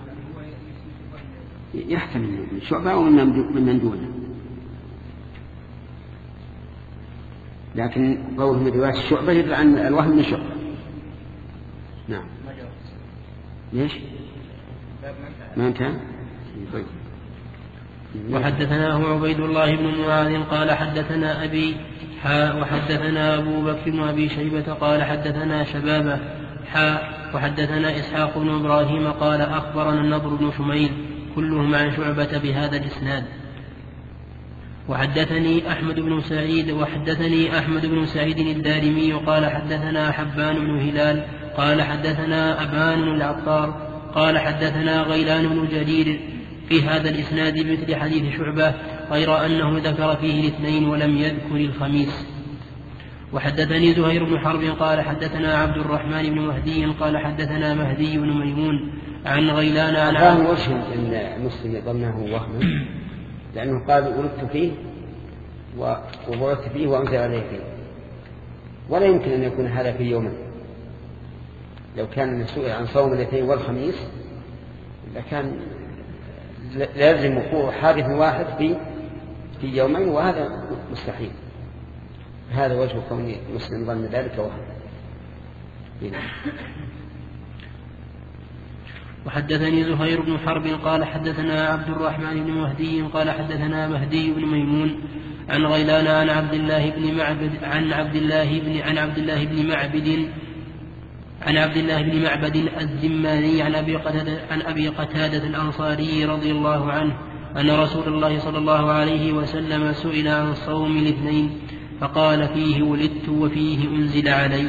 يحتمل من شعبة أو من دونه، لكن قوله من رواية الشعبة يدل عن الوهم من شعبة. نعم. ليش؟ ما انتهى؟ طيب. وحدثناه عبيد الله بن معاذ قال حدثنا أبي وحدثنا أبو بكر وأبي شيبة قال حدثنا شبابه وحدثنا إسحاق بن إبراهيم قال أخبرنا النضر بن شميل كلهم عن شعبة بهذا الإسناد. وحدثني أحمد بن سعيد الدارمي قال حدثنا حبان بن هلال قال حدثنا أبان العطار قال حدثنا غيلان بن جرير في هذا الإسناد بمثل حديث شعبة، غير أنه ذكر فيه الاثنين ولم يذكر الخميس. وحدثني زهير بن حرب قال حدثنا عبد الرحمن بن مهدي قال حدثنا مهدي بن ميمون عن غيلان عن هذا وجه أن مسلم ظنه وهما، لأنه قال ولدت فيه وبعثت فيه وأنزل عليه فيه، ولا يمكن أن يكون هذا في يوم. لو كان مسؤول عن صوم الاثنين والخميس لكان لازم وقوع حادث واحد في يومين، وهذا مستحيل. هذا وجه كون مسلم ظن ذلك وهم. وحدثني زهير بن حرب قال حدثنا عبد الرحمن بن مهدي قال حدثنا مهدي بن ميمون عن غيلان عن عبد الله بن معبد الزماني عن أبي قتادة الأنصاري رضي الله عنه أن رسول الله صلى الله عليه وسلم سئل عن صوم الاثنين فقال فيه ولدت وفيه أنزل علي.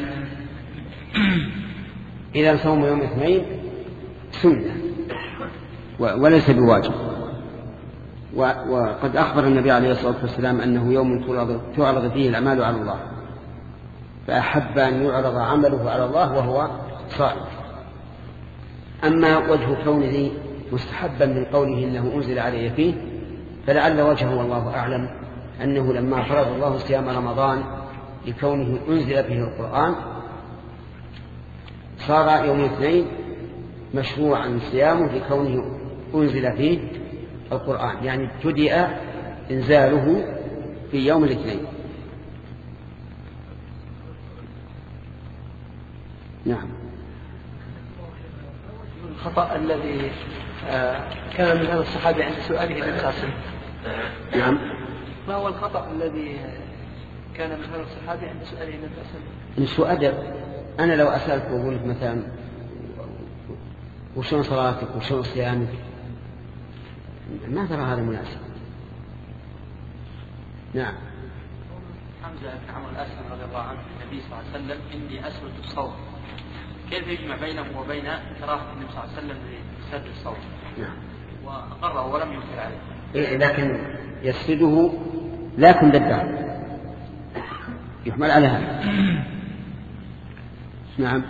إذا صوم يوم الاثنين سنة وليس بواجب. وقد أخبر النبي عليه الصلاة والسلام أنه يوم تعرض فيه الأعمال على الله، فأحب أن يعرض عمله على الله وهو صائم. أما وجه كونه مستحبا من قوله إنه أنزل علي فيه، فلعل وجهه والله أعلم أنه لما فرض الله صيام رمضان لكونه أنزل فيه القرآن صار يوم الاثنين مشروعا صيامه لكونه أنزل فيه القرآن، يعني ابتدأ إنزاله في يوم الاثنين. نعم. الخطأ الذي كان من هذا الصحابي عند سؤاله ابن القاسم. نعم. ما هو الخطأ الذي كان من هذا الصحابي عند سؤاله النبي صلى الله عليه وسلم؟ سوء أدب. أنا لو أسألك وأقول لك مثلا وشون صلاتك وشون صيامك ما ترى هذا مناسب. نعم. حمزة بن عمرو الأسلمي رضي الله عنه النبي صلى الله عليه وسلم إني أسود الصوت، كيف يجمع بينه وبين كراهة النبي صلى الله عليه وسلم لسد الصوت؟ نعم. وأقره ولم ينكر عليه. لكن يسده لكن بالدار يحمل على هذا. نعم.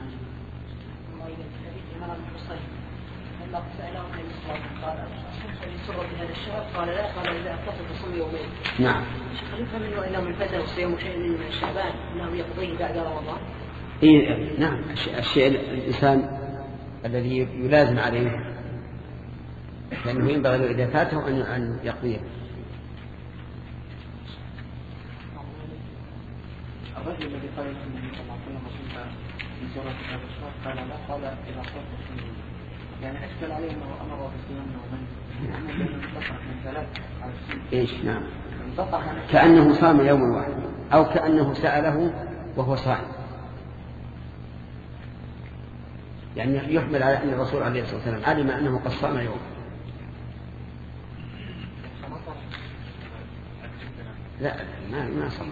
قال لا، قال إذا اتصل بصوم يومين. نعم. نفهم منه أنه من فات الصيام شيء من شعبان أنه يقضيه بعد رمضان. إيه نعم. الشيء الإنسان الذي يلازم عليه لأنه ينبغي له إذا فاته أن يقضيه. الرجل الذي قال النبي صلى الله عليه وسلم صمت في سورة هذا الشهر قال لا، قال إذا صرت الصيام يعني أشكل عليه أنه أمر بالصيام يومين من ثلاث على السنة. إيش نعم. كأنه صام يوما واحد أو كأنه سأله وهو صائم، يعني يحمل على أن الرسول عليه الصلاة والسلام علم أنه قد صام يوم. لا ما صام.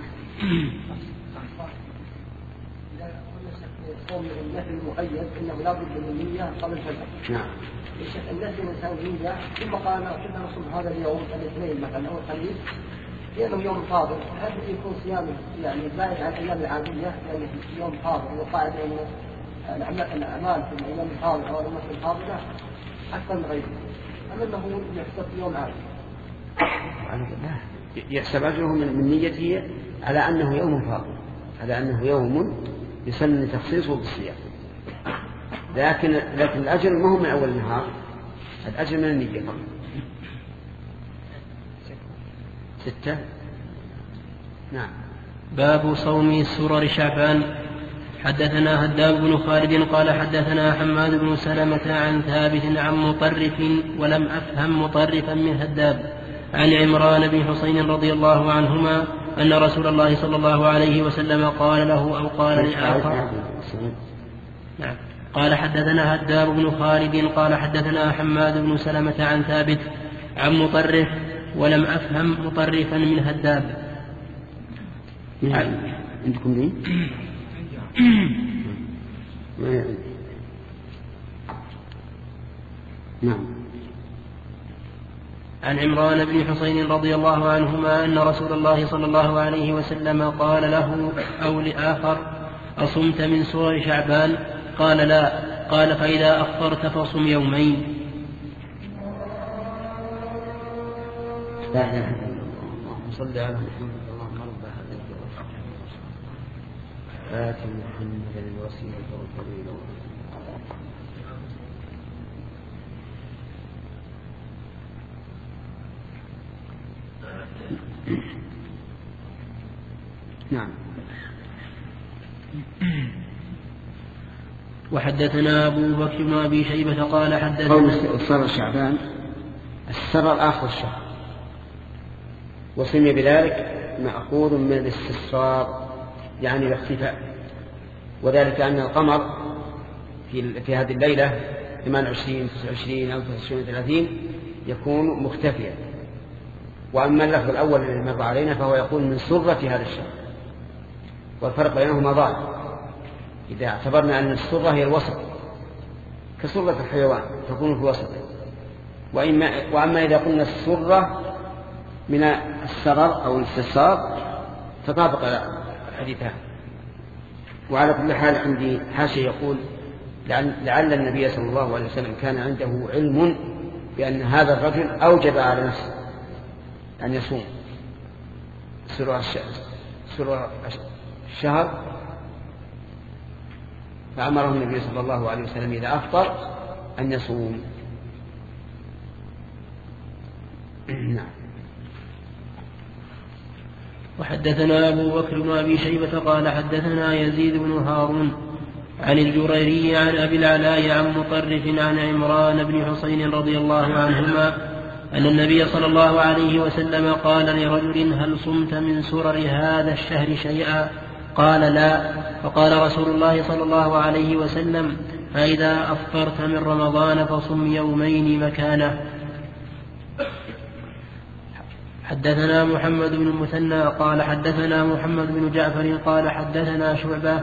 قول النهي المؤيد انه لا بد من النية قبل الفجر. نعم. الشيخ النهي الانسان النية ثم قال كنا نصوم هذا اليوم الاثنين مثلا او الخميس لانه يوم فاضل، هل يكون صيامه يعني زائد عن الايام العادية يعني يوم فاضل وقاعد من الاعمال في الايام الفاضله او الامور الفاضله اكثر من غيره، ام انه يحسب يوم عادي؟ يحسب أجره من نيته على أنه يوم فاضل، على أنه يوم يسن تخصيصه بالصيام، لكن الأجر ما هو من أول النهار، الأجر من النية فقط. 6. نعم. باب صوم سرر شعبان. حدثنا هداب بن خالد قال حدثنا حماد بن سلمة عن ثابت عن مطرف ولم أفهم مطرفا من هداب عن عمران بن حسين رضي الله عنهما أن رسول الله صلى الله عليه وسلم قال له أو قال لآخر. نعم. قال حدثنا هداب بن خالد قال حدثنا حماد بن سلمة عن ثابت عن مطرف ولم أفهم مطرفا من هداب. عندكم لي؟ نعم. عن عمران بن حسين رضي الله عنهما أن رسول الله صلى الله عليه وسلم قال له أو لآخر أصمت من سور شعبان؟ قال لا. قال فإذا أفطرت فصم يومين. لا إله إلا الله. اللهم صل على محمد. اللهم رب هذا الدين آت محمدا الوسيلة والفضيلة. نعم. وحدثنا أبو بكر بن أبي شيبة قال حدثنا قول سر شعبان السر آخر الشهر، وسمي بذلك مأخوذ من الاستسرار يعني الاختفاء، وذلك أن القمر في هذه الليلة 28 29 أو 29 30 يكون مختفيا. وأما اللفظ الأول الذي مر علينا فهو يقول من سرة هذا الشهر، والفرق بينهما ظاهر. إذا اعتبرنا أن السرة هي الوسط كسرة الحيوان تكون في الوسط، وأما إذا قلنا السرة من السرر أو الاستسرار تطابق الحديثان. وعلى كل حال عندي حاشية يقول لعل النبي صلى الله عليه وسلم كان عنده علم بأن هذا الرجل أوجب على نفسه أن يصوم سرور الشهر، فأمره النبي صلى الله عليه وسلم إذا أفطر أن يصوم. نعم. وحدثنا أبو بكر بن أبي شيبة قال حدثنا يزيد بن هارون عن الجريري عن أبي العلاء عن مطرف عن عمران بن حسين رضي الله عنهما أن النبي صلى الله عليه وسلم قال لرجل هل صمت من سرر هذا الشهر شيئا؟ قال لا. فقال رسول الله صلى الله عليه وسلم فإذا أفطرت من رمضان فصم يومين مكانه. حدثنا محمد بن المثنى قال حدثنا محمد بن جعفر قال حدثنا شعبة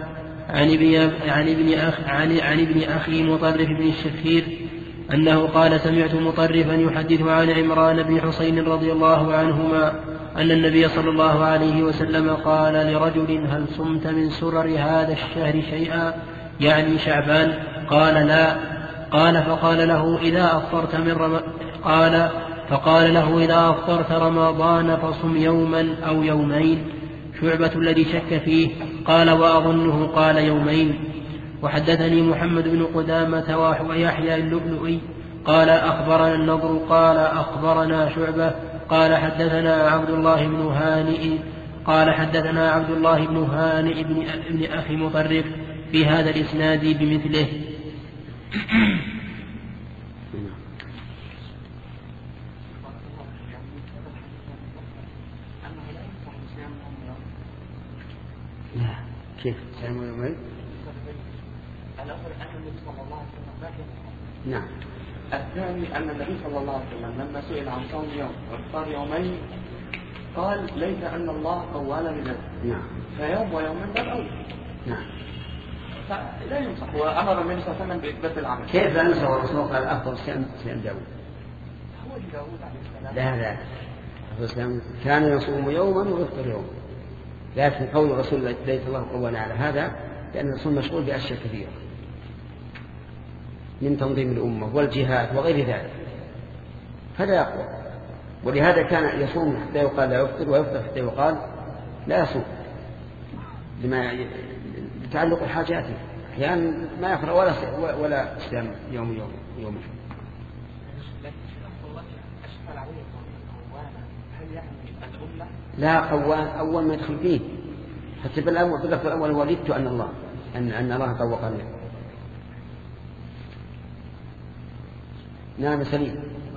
عن ابن أخي مطرف بن الشخير أنه قال سمعت مطرفا يحدث عن عمران بن حسين رضي الله عنهما أن النبي صلى الله عليه وسلم قال لرجل هل صمت من سرر هذا الشهر شيئا؟ يعني شعبان. قال لا. قال فقال له إذا أفطرت رمضان فصم يوما أو يومين. شعبة الذي شك فيه قال وأظنه قال يومين. وحدثني محمد بن قدامة ويحيى اللؤلؤي قال أخبرنا النضر قال أخبرنا شعبة قال حدثنا عبد الله بن هانئ ابن أخي مطرف في هذا الإسناد بمثله. كيف صيام يومين؟ نعم. الثاني أن النبي صلى الله عليه وسلم لما سئل عن صوم يوم وإفطار يومين قال ليس أن الله قوال بذلك. نعم. فيوم ويومين بل أول. نعم. فلا ينصح. وأمر النبي صلى الله عليه وسلم بإثبات العمل. كيف أنصح الرسول قال أفضل صيام داود؟ هو داود عليه لا السلام. الرسول كان يصوم يوما ويفطر يوما. لكن قول الرسول ليس الله قوال على هذا لأن الرسول مشغول بأشياء كثيرة من تنظيم الأمة والجهاد وغير ذلك فلا يقوى. ولهذا كان يصوم حتى يقال لا يفطر ويفطر حتى يقال لا يصوم لما يتعلق الحاجات. أحيانا ما يقرأ ولا صيام يوم. لا قوان أول ما يدخل فيه حتى باللفظ الأول ولدت أن الله طوق عليه. نعم سليم.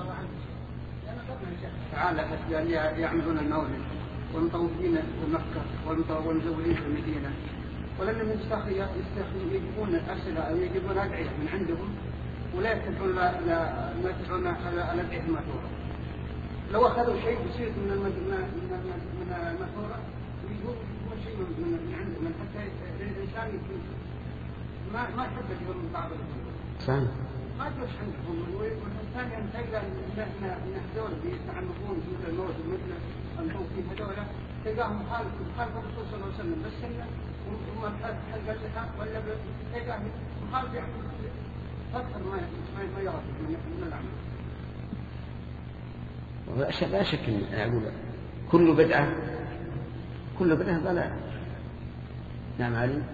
تعالى يعملون المولد والمطوفين في مكة والمزورين في المدينة ولم يجيبون أسئلة أو يجيبون أدعية من عندهم ولا يتبعون على الأدعية المأثورة. لو أخذوا شيء بسيط من المأثورة يجيبون شيء من حتى الإنسان ما يحب يجيبون بعض صحيح. ما تروح عندهم والثاني أن تلقى إن هذول بيتعمقون في الموت مثل الموتين هذول تلقاهم مخالف الرسول صلى الله عليه وسلم بس إنه وما حلق اللحى ولا تلقاهم مخالف يعني أكثر ما يرى من العمل. لا شك أن أقول كل بدعة ضلال. نعم علي.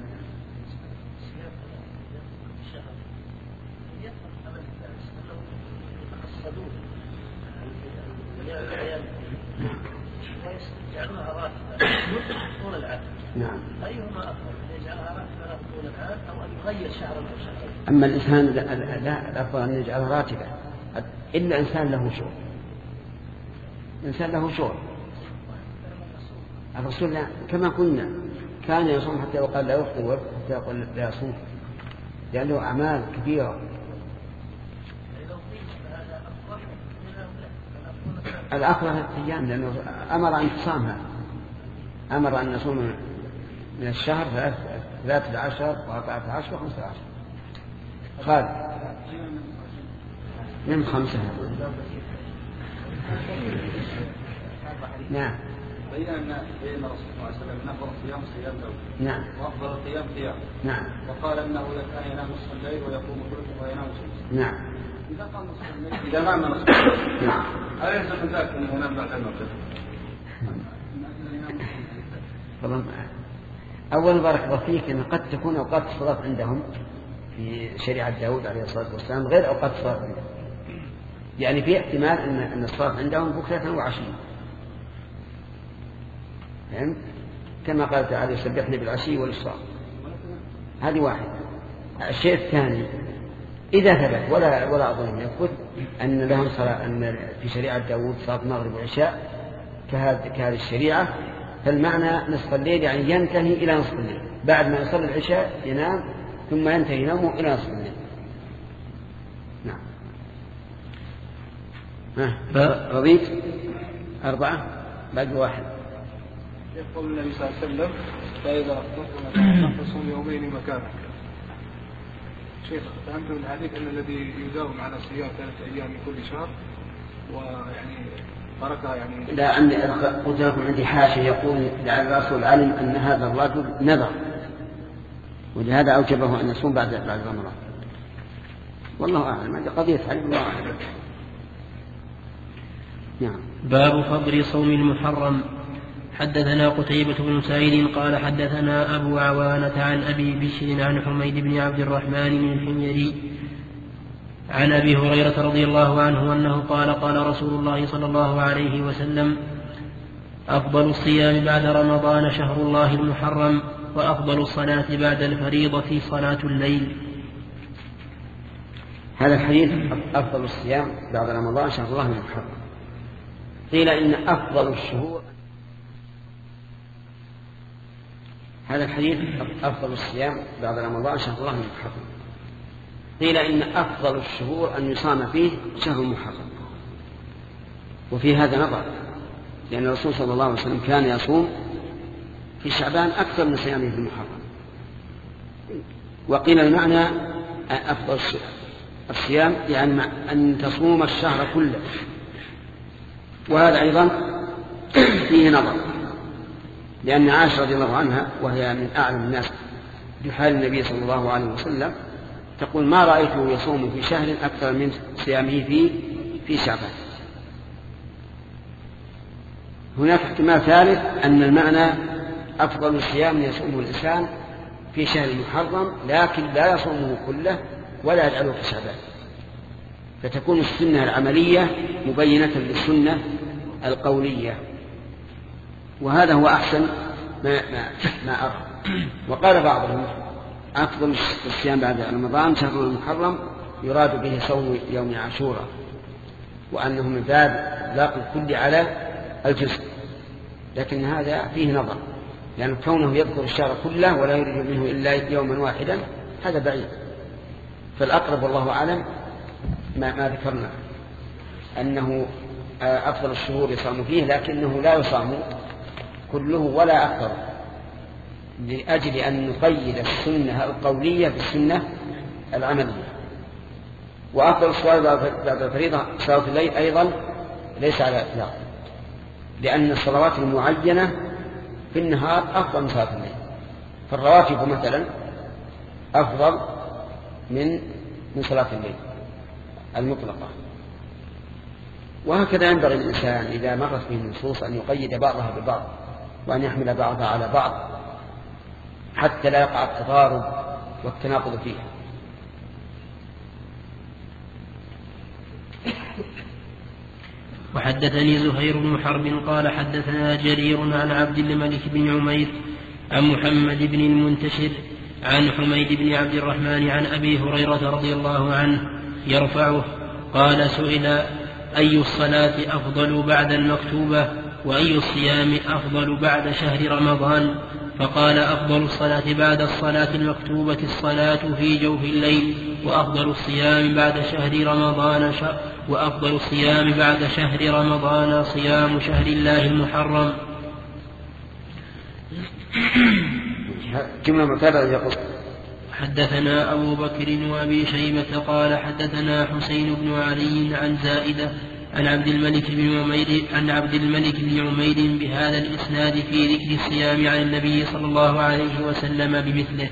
يجعلها راتبة طول العام. نعم. أيهما أفضل أن يجعلها راتبة طول العام أو أن يغير شهرا أو شهرين؟ أما الإنسان لا الأفضل أن يجعلها راتبة إلا إنسان له شغل. الرسول كما قلنا كان يصوم حتى يقال لا يفطر ويفطر حتى يقول لا يصوم لأنه أعمال كبيرة. الأفضل 3 أيام لأنه أمر أن تصامها. أمر أن نصوم من الشهر 13 و14 و15. خالد من 5. نعم. بين الرسول صلى الله عليه وسلم أن أفضل الصيام صيام داود. نعم. وأفضل القيام قيام. نعم. وقال أنه كان ينام نصف الليل ويقوم ثلثه وينام ثلثه. نعم. إذا قام نصف الليل إذا نام نصف الليل. نعم. هل يلزم من ذلك أنه ينام بعد المغرب؟ أولا بارك الله فيك أن قد تكون أوقات الصلاة عندهم في شريعة داود عليه الصلاة والسلام غير أوقات الصلاة عندهم. يعني في احتمال أن الصلاة عندهم بكرة وعشية. فهمت؟ كما قال تعالى يسبحني بالعشي والإشراق. هذه واحدة. الشيء الثاني إذا ثبت ولا أظن يثبت أن لهم صلاة، أن في شريعة داود صلاة المغرب والعشاء كهذه الشريعة، فالمعنى نصف الليل يعني ينتهي إلى نصف الليل، بعد ما يصلي العشاء ينام ثم ينتهي نومه إلى نصف الليل. نعم. رضيت 4 بعد 1. يقول النبي صلى الله عليه وسلم فإذا أفطرتم فصوموا يومين مكانك. شيخ فهمت من الحديث أن الذي يداوم على صيام 3 أيام كل شهر ويعني بركة يعني لا قلت لكم عندي حاشة يقول لعل الرسول علم أن هذا الرجل نذر ولهذا أوجبه أن يصوم بعد رمضان. والله أعلم، هذه قضية علم الله أعلم. نعم. باب فضل صوم المحرم. حدثنا قتيبة بن سعيد قال حدثنا أبو عوانة عن أبي بشر عن حميد بن عبد الرحمن بن الحميري عن أبي هريرة رضي الله عنه أنه قال قال رسول الله صلى الله عليه وسلم أفضل الصيام بعد رمضان شهر الله المحرم، وأفضل الصلاة بعد الفريضة صلاة الليل. هذا الحديث أفضل الصيام بعد رمضان شهر الله المحرم. قيل إن أفضل الشهور، هذا الحديث أفضل الصيام بعد رمضان شهر الله المحرم. قيل إن أفضل الشهور أن يصام فيه شهر المحرم، وفي هذا نظر، لأن الرسول صلى الله عليه وسلم كان يصوم في شعبان أكثر من صيامه في المحرم. وقيل المعنى أفضل الصيام يعني أن تصوم الشهر كله، وهذا أيضا فيه نظر، لأن عائشة رضي الله عنها وهي من أعلم الناس بحال النبي صلى الله عليه وسلم تقول ما رأيته يصوم في شهر أكثر من صيامه في شعبان. هناك احتمال ثالث أن المعنى أفضل الصيام يصومه الإنسان في شهر المحرم لكن لا يصومه كله ولا يجعله في شعبان، فتكون السنة العملية مبينة للسنة القولية، وهذا هو أحسن ما أرى. وقال بعضهم أفضل الصيام بعد رمضان شهر المحرم يراد به صوم يوم عاشوراء، وأنه من باب إطلاق الكل على الجزء، لكن هذا فيه نظر، لأن كونه يذكر الشهر كله ولا يريد منه إلا يوما واحدا هذا بعيد. فالأقرب والله أعلم ما ذكرنا أنه أفضل الشهور يصام فيه، لكنه لا يصام كله ولا أكثر، لأجل أن نقيد السنة القولية بالسنة العملية. وأفضل الصلاة بعد الفريضة صلاة الليل أيضا ليس على إطلاق، لأن الصلوات المعينة في النهار أفضل من صلاة الليل، فالرواتب مثلا أفضل من صلاة الليل المطلقة. وهكذا ينبغي الإنسان إذا مرت به النصوص أن يقيد بعضها ببعض وأن يحمل بعضها على بعض حتى لا يقع التضارب والتناقض فيها. وحدثني زهير بن حرب قال حدثنا جرير عن عبد الملك بن عمير عن محمد بن المنتشر عن حميد بن عبد الرحمن عن أبي هريرة رضي الله عنه يرفعه قال سئل أي الصلاة أفضل بعد المكتوبة وأي الصيام أفضل بعد شهر رمضان؟ فقال أفضل الصلاة بعد الصلاة المكتوبة الصلاة في جوف الليل، وأفضل الصيام بعد شهر رمضان صيام شهر الله المحرم. جملة معتبرة يقول حدثنا أبو بكر وأبي شيبة قال حدثنا حسين بن علي عن زائدة عن عبد الملك بن عمير بهذا الإسناد في ذكر الصيام عن النبي صلى الله عليه وسلم بمثله.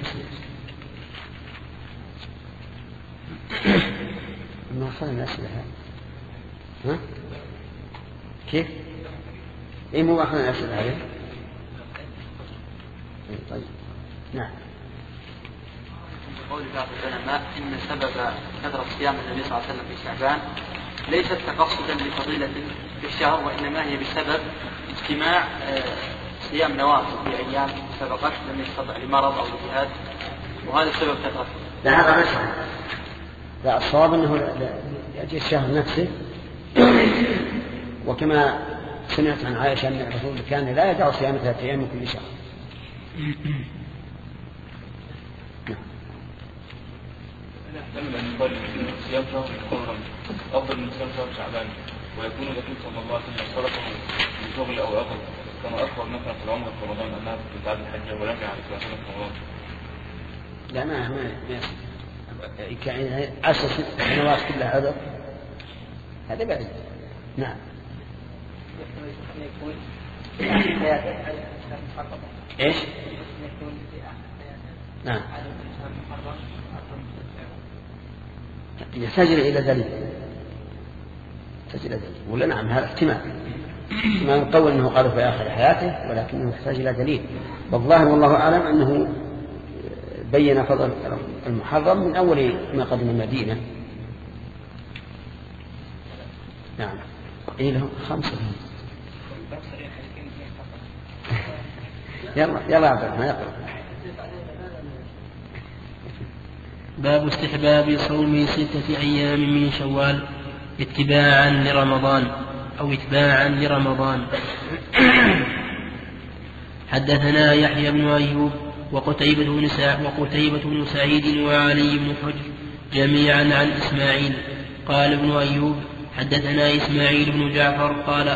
ما أخذنا الأسئلة ها؟ كيف؟ إيه مو أخذنا الأسئلة هذه؟ طيب نعم. قول بعض العلماء إن سبب كثرة صيام النبي صلى الله عليه وسلم في شعبان ليست تقصدا لفضيلة في الشهر، وإنما هي بسبب اجتماع صيام نوافل في أيام سبقت لم يستطع لمرض أو لجهاد، وهذا السبب كثرة. لا لا، الصواب أنه يأتي الشهر نفسه. وكما سمعت عن عائشة أن الرسول كان لا يدع صيام 3 أيام من كل شهر. نحتمل أن يقال صيام شهر محرم أفضل من صيام شهر شعبان، ويكون الرسول صلى الله عليه وسلم صرفه من شغل أو أخذ كما أخبر مثلا في العمرة في رمضان أنها تتعب الحجة ولم يعرف في رمضان. لا ما كان 10 سنوات كلها عذر، هذا بعيد. نعم. ايش؟ نعم. يحتاج إلى دليل. ولا نعم، هذا احتمال. ما نقول أنه قال في آخر حياته، ولكنه يحتاج إلى دليل. والظاهر والله أعلم أنه بين فضل المحرم من أول ما قدم المدينة. نعم. إيه له 5. يلا عبد الرحمن يقرأ. باب استحباب صوم 6 أيام من شوال اتباعا لرمضان أو اتباعا لرمضان. حدثنا يحيى بن أيوب وقتيبة بن سعيد وعلي بن حجر جميعا عن إسماعيل. قال ابن أيوب حدثنا إسماعيل بن جعفر قال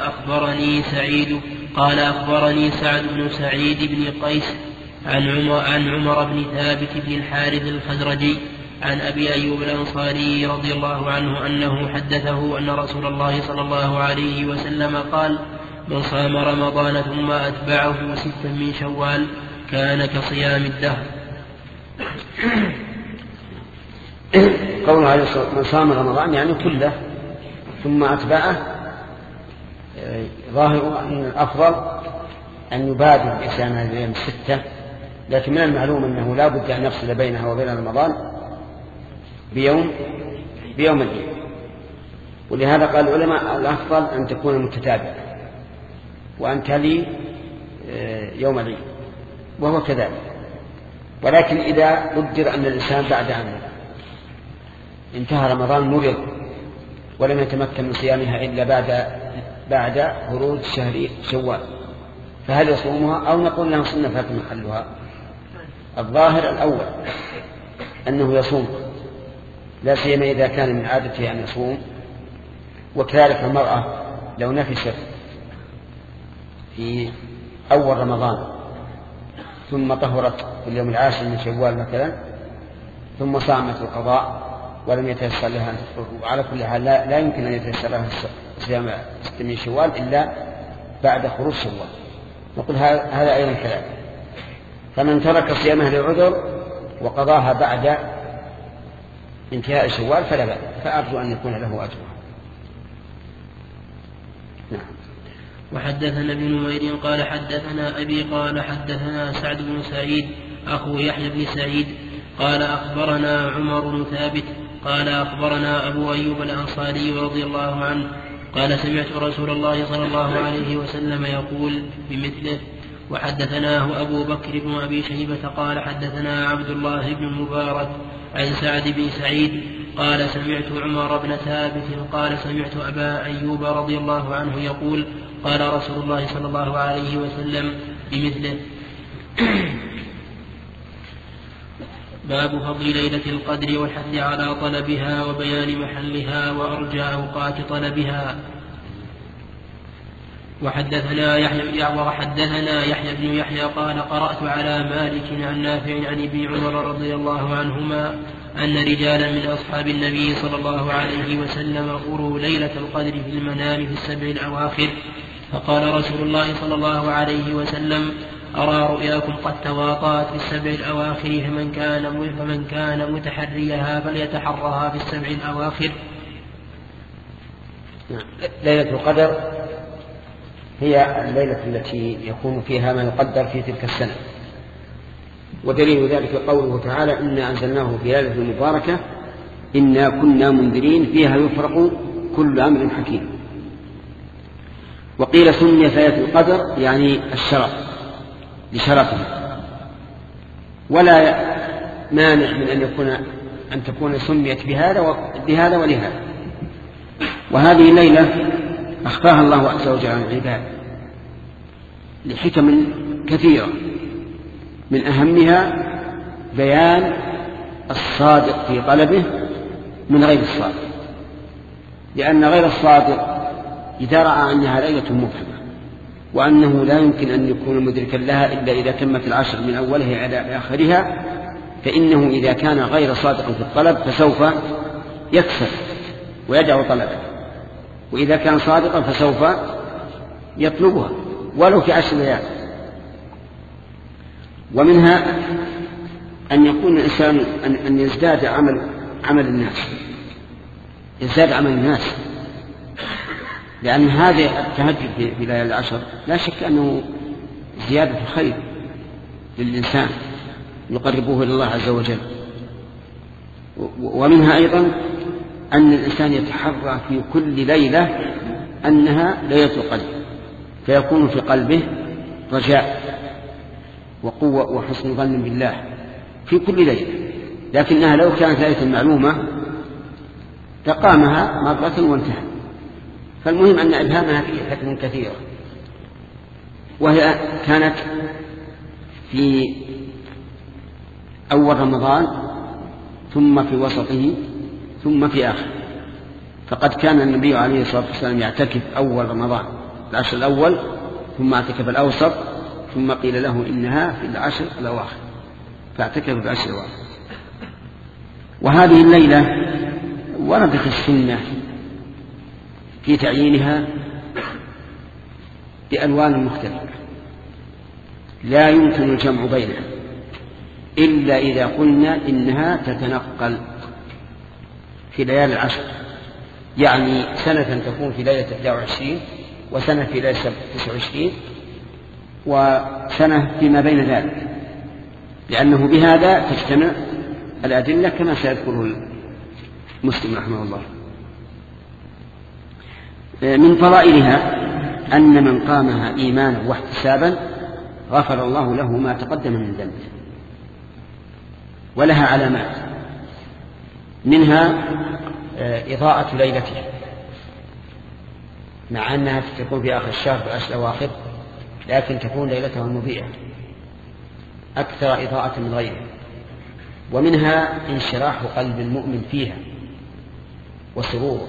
أخبرني سعد بن سعيد بن قيس عن عمر بن ثابت بن الحارث الخزرجي عن أبي أيوب الأنصاري رضي الله عنه أنه حدثه أن رسول الله صلى الله عليه وسلم قال: من صام رمضان ثم أتبعه 6 من شوال كان كصيام الدهر. قوله عليه الصلاة والسلام من صام رمضان يعني كله ثم أتبعه، ظاهر أن الأفضل أن يبادر بإتيان هذه الأيام 6، لكن من المعلوم أنه لا بد أن يفصل بينها وبين رمضان بيوم العيد. ولهذا قال العلماء الأفضل أن تكون متتابعة وأن تلي يوم العيد، وهو كذلك. ولكن إذا قدر أن الإنسان بعد أن انتهى رمضان مرض ولم يتمكن من صيامها إلا بعد خروج شهر شوال، فهل يصومها أو نقول له سنة فات محلها؟ الظاهر الأول أنه يصوم، لا سيما إذا كان من عادته أن يصوم. وكذلك المرأة لو نفست في أول رمضان ثم طهرت في اليوم 10 من شوال مثلا ثم صامت القضاء ولم يتيسر لها، وعلى كل حال لا يمكن أن يتيسر لها صيام 6 من شوال إلا بعد خروج شوال، نقول هذا أيضا كذلك. فمن ترك صيامها لعذر وقضاها بعد انتهاء شوال فلا بأس، فأرجو أن يكون له أجر. نعم. وحدثنا ابن نمير قال حدثنا أبي قال حدثنا سعد بن سعيد أخو يحيى بن سعيد قال أخبرنا عمر بن ثابت قال أخبرنا أبو أيوب الأنصاري رضي الله عنه قال سمعت رسول الله صلى الله عليه وسلم يقول بمثله. وحدثناه أبو بكر بن أبي شيبة قال حدثنا عبد الله بن المبارك عن سعد بن سعيد قال سمعت عمر بن ثابت قال سمعت أبا أيوب رضي الله عنه يقول قال رسول الله صلى الله عليه وسلم بمثله. باب فضل ليلة القدر والحث على طلبها وبيان محلها وأرجى أوقات طلبها. وحدثنا يحيى بن يحيى قال قرأت على مالك عن نافع عن ابن عمر رضي الله عنهما أن رجالا من أصحاب النبي صلى الله عليه وسلم أروا ليلة القدر في المنام في 7 الأواخر، فقال رسول الله صلى الله عليه وسلم أرى رؤياكم قد تواطأت في 7 الأواخر فمن كان متحريها فليتحرها في 7 الأواخر. ليلة القدر هي الليلة التي يكون فيها ما يقدر في تلك السنة، ودليل ذلك قوله تعالى إنا أنزلناه في ليلة مباركة إنا كنا منذرين فيها يفرق كل أمر حكيم. وقيل سميت ليلة القدر يعني الشرف لشرفها، ولا مانع من أن يكون أن تكون سميت بهذا ولهذا. وهذه الليلة أخفاها الله عز وجل عن العباد لحكم كثيرة، من أهمها بيان الصادق في طلبه من غير الصادق، لأن غير الصادق إذا رأى أنها ليلة مبهمة وأنه لا يمكن أن يكون مدركا لها إلا إذا تمت العشر من أولها إلى آخرها، فإنه إذا كان غير صادق في الطلب فسوف يكسر ويدع طلبه، وإذا كان صادقا فسوف يطلبها ولو في 10 ليال. ومنها أن يكون الإنسان أن يزداد عمل الناس، يزداد عمل الناس، لأن هذا التهجد في ليالي العشر لا شك أنه زيادة الخير للإنسان يقربه إلى الله عز وجل. ومنها أيضا أن الإنسان يتحرى في كل ليلة أنها ليلة القدر، فيكون في قلبه رجاء وقوة وحسن ظن بالله في كل ليلة، لكنها لو كانت ليلة معلومة تقامها مرة وانتهى. فالمهم أن إبهامها فيه حكم كثيرة، وهي كانت في أول رمضان ثم في وسطه ثم في آخره. فقد كان النبي عليه الصلاة والسلام يعتكف أول رمضان العشر الأول، ثم اعتكف الأوسط، ثم قيل له إنها في العشر الأواخر فاعتكف في العشر الأواخر. وهذه الليلة وردت السنة في تعيينها بألوان مختلفة لا يمكن الجمع بينها إلا إذا قلنا إنها تتنقل في ليالي العشر، يعني سنة تكون في ليلة 21 وسنة في ليلة 29 وسنة فيما بين ذلك، لأنه بهذا تجتمع الأدلة كما سيذكره مسلم رحمه الله. من فضائلها أن من قامها إيمانا واحتسابا غفر الله له ما تقدم من ذنبه. ولها علامات، منها إضاءة ليلته، مع أنها تكون في آخر الشهر في العشر الأواخر، لكن تكون ليلتها المضيئة أكثر إضاءة من غيرها. ومنها انشراح قلب المؤمن فيها وسروره.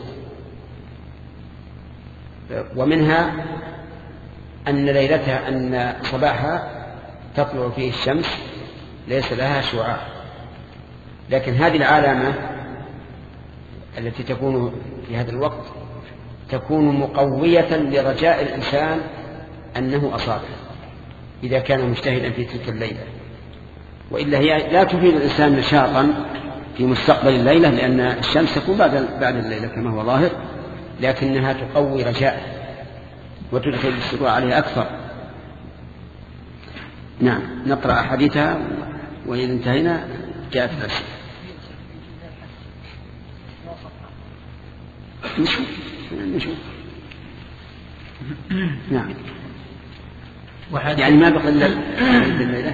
ومنها أن ليلتها أن صباحها تطلع فيه الشمس ليس لها شعاع، لكن هذه العلامة التي تكون في هذا الوقت تكون مقوية لرجاء الإنسان أنه أصابه إذا كان مجتهدا في تلك الليلة، وإلا هي لا تفيد الإنسان نشاطا في مستقبل الليلة، لأن الشمس تكون بعد الليلة كما هو ظاهر، لكنها تقوي رجاءه وتدخل السرور عليه أكثر. نعم، نقرأ حديثها وإن انتهينا جاءت الأسئلة. نشوف. نعم. يعني ما بقى إلا الليلة.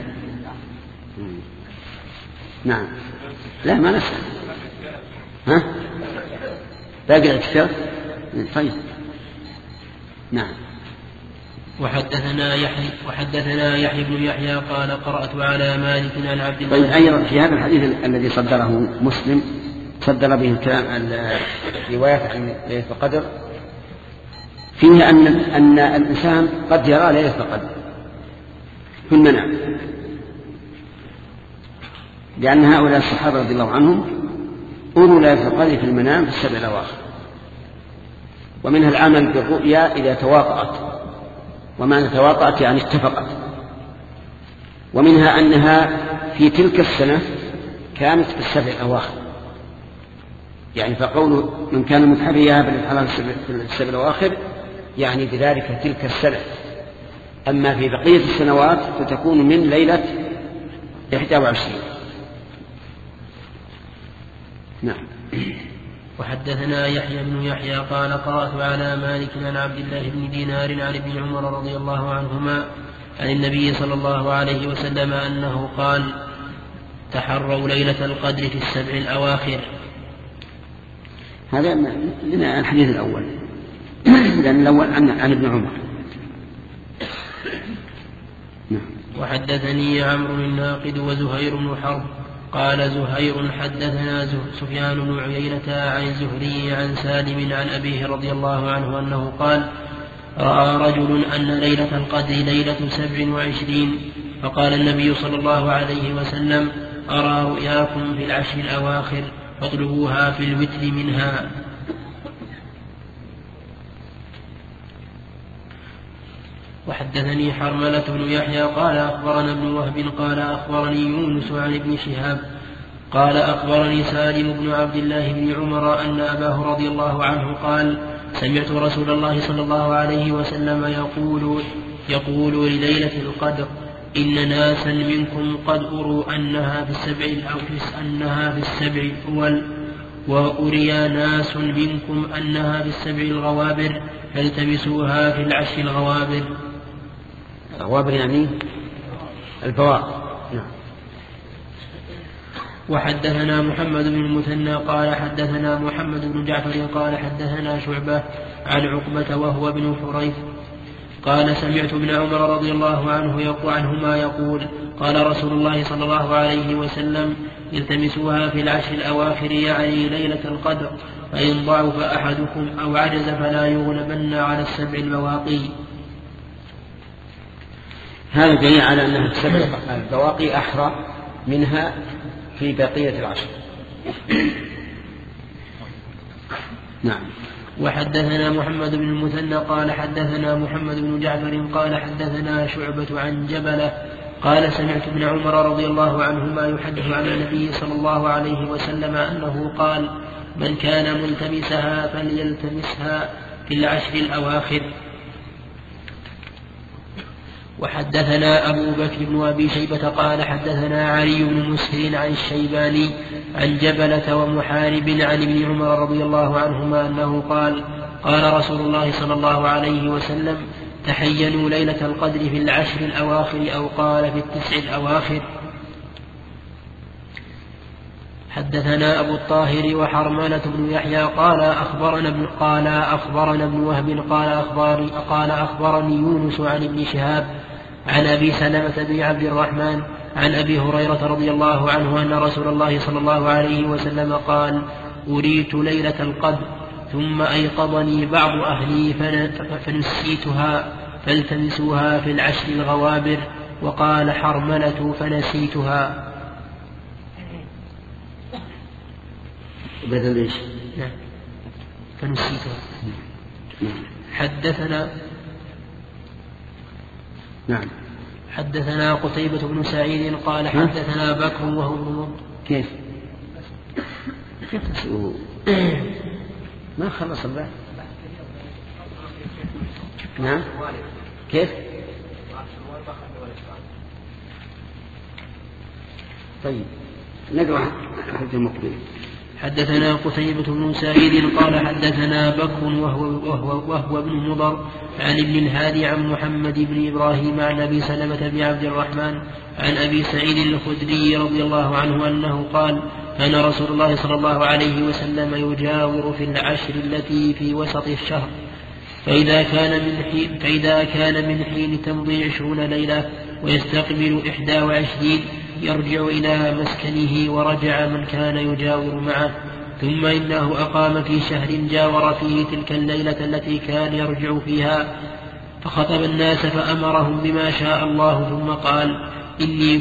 نعم. لا ما نسأل. ها؟ باقي الاعتكاف؟ طيب. نعم. وحدثنا يحيى بن يحيى قال قرأت على مالك عن عبد الله. طيب، أيضا في هذا الحديث الذي صدره مسلم صدر به الكلام الرواية عن ليلة القدر، فيه أن الإنسان قد يرى ليلة القدر في المنام، لأن هؤلاء الصحابة رضي الله عنهم أروا ليلة القدر في المنام في السبع الأواخر. ومنها العمل بالرؤيا إذا تواطأت، ومعنى تواطأت يعني اتفقت. ومنها أنها في تلك السنة كانت في السبع الأواخر، يعني فقول من كان متحريها بالإحرام في السبع الأواخر يعني بذلك تلك السنة. أما في بقية السنوات فتكون من ليلة 21. نعم. وحدثنا يحيى بن يحيى قال قرأت على مالك عن عبد الله بن دينار عن ابن عمر رضي الله عنهما عن النبي صلى الله عليه وسلم أنه قال: تحروا ليلة القدر في السبع الأواخر. هذا لنا الحديث الأول لأن الأول عن ابن عمر. وحدثني عمرو الناقد وزهير بن حرب قال زهير حدثنا سفيان بن عيينة عن الزهري عن سالم عن أبيه رضي الله عنه أنه قال رأى رجل أن ليلة القدر ليلة 27 فقال النبي صلى الله عليه وسلم أرى رؤياكم في العشر الأواخر فاطلبوها في الوتر منها. وحدثني حرملة بن يحيى قال أخبرنا ابن وهب قال أخبرني يونس عن ابن شهاب قال أخبرني سالم بن عبد الله بن عمر أن أباه رضي الله عنه قال سمعت رسول الله صلى الله عليه وسلم يقول لليلة القدر إن ناسا منكم قد أروا أنها في السبع الأول وأري ناس منكم أنها في السبع الغوابر فالتمسوها في العشر الغوابر. الغوابر يعني البواقي. وحدثنا محمد بن المثنى قال حدثنا محمد بن جعفر قال حدثنا شعبة عن عقبة وهو بن حريث قال سمعت ابن عمر رضي الله عنهما يقول قال رسول الله صلى الله عليه وسلم التمسوها في العشر الأواخر يعني ليلة القدر فإن ضعف أحدكم أو عجز فلا يغلبن على السبع البواقي. هذا دليل على أنها السبع البواقي أحرى منها في بقية العشر. نعم. وحدثنا محمد بن المثنى قال حدثنا محمد بن جعفر قال حدثنا شعبة عن جبلة قال سمعت ابن عمر رضي الله عنهما يحدث عن النبي صلى الله عليه وسلم أنه قال من كان ملتمسها فليلتمسها في العشر الأواخر. وحدثنا أبو بكر بن أبي شيبة قال حدثنا علي بن مسهر عن الشيباني عن جبلة ومحارب عن ابن عمر رضي الله عنهما أنه قال قال رسول الله صلى الله عليه وسلم تحينوا ليلة القدر في العشر الأواخر أو قال في التسع الأواخر. حدثنا أبو الطاهر وحرملة بن يحيى قال أخبرنا ابن وهب قال أخبرني يونس عن ابن شهاب عن أبي سلمة بن عبد الرحمن عن أبي هريرة رضي الله عنه أن رسول الله صلى الله عليه وسلم قال أريت ليلة القدر ثم أيقظني بعض أهلي فنسيتها فالتمسوها في العشر الغوابر. وقال حرملة فنسيتها. بدل ايش؟ نعم فنسيتها. حدثنا قتيبة بن سعيد قال حدثنا بكر وهو ابن كيف ما خلص الباب. نعم كيف طيب نقرأ حديث المقبل. حدثنا قتيبة بن سعيد قال حدثنا بكر وهو ابن مضر عن ابن الهادي عن محمد بن إبراهيم عن أبي سلمة بن عبد الرحمن عن أبي سعيد الخدري رضي الله عنه أنه قال كان رسول الله صلى الله عليه وسلم يجاور في العشر التي في وسط الشهر فإذا كان من حين تمضي 20 ليلة ويستقبل 21 يرجع إلى مسكنه ورجع من كان يجاور معه. ثم إنه أقام في شهر جاور فيه تلك الليلة التي كان يرجع فيها فخطب الناس فأمرهم بما شاء الله ثم قال إني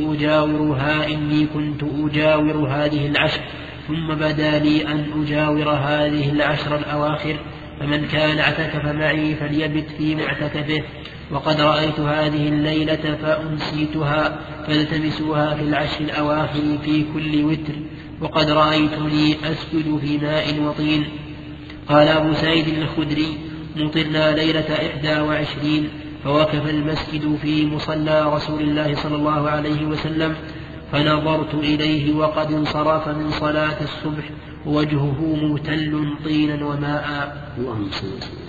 كنت أجاور هذه العشر ثم بدا لي أن أجاور هذه العشر الأواخر فمن كان اعتكف معي فليبت في معتكفه. وقد رأيت هذه الليلة فأنسيتها فالتمسوها في العشر الأواخر في كل وتر وقد رأيتني أسجد في ماء وطين. قال أبو سعيد الخدري مطرنا ليلة 21 فوقف المسجد في مصلى رسول الله صلى الله عليه وسلم فنظرت إليه وقد انصرف من صلاة الصبح ووجهه مبتل طينا وماء. اللهم صل وسلم.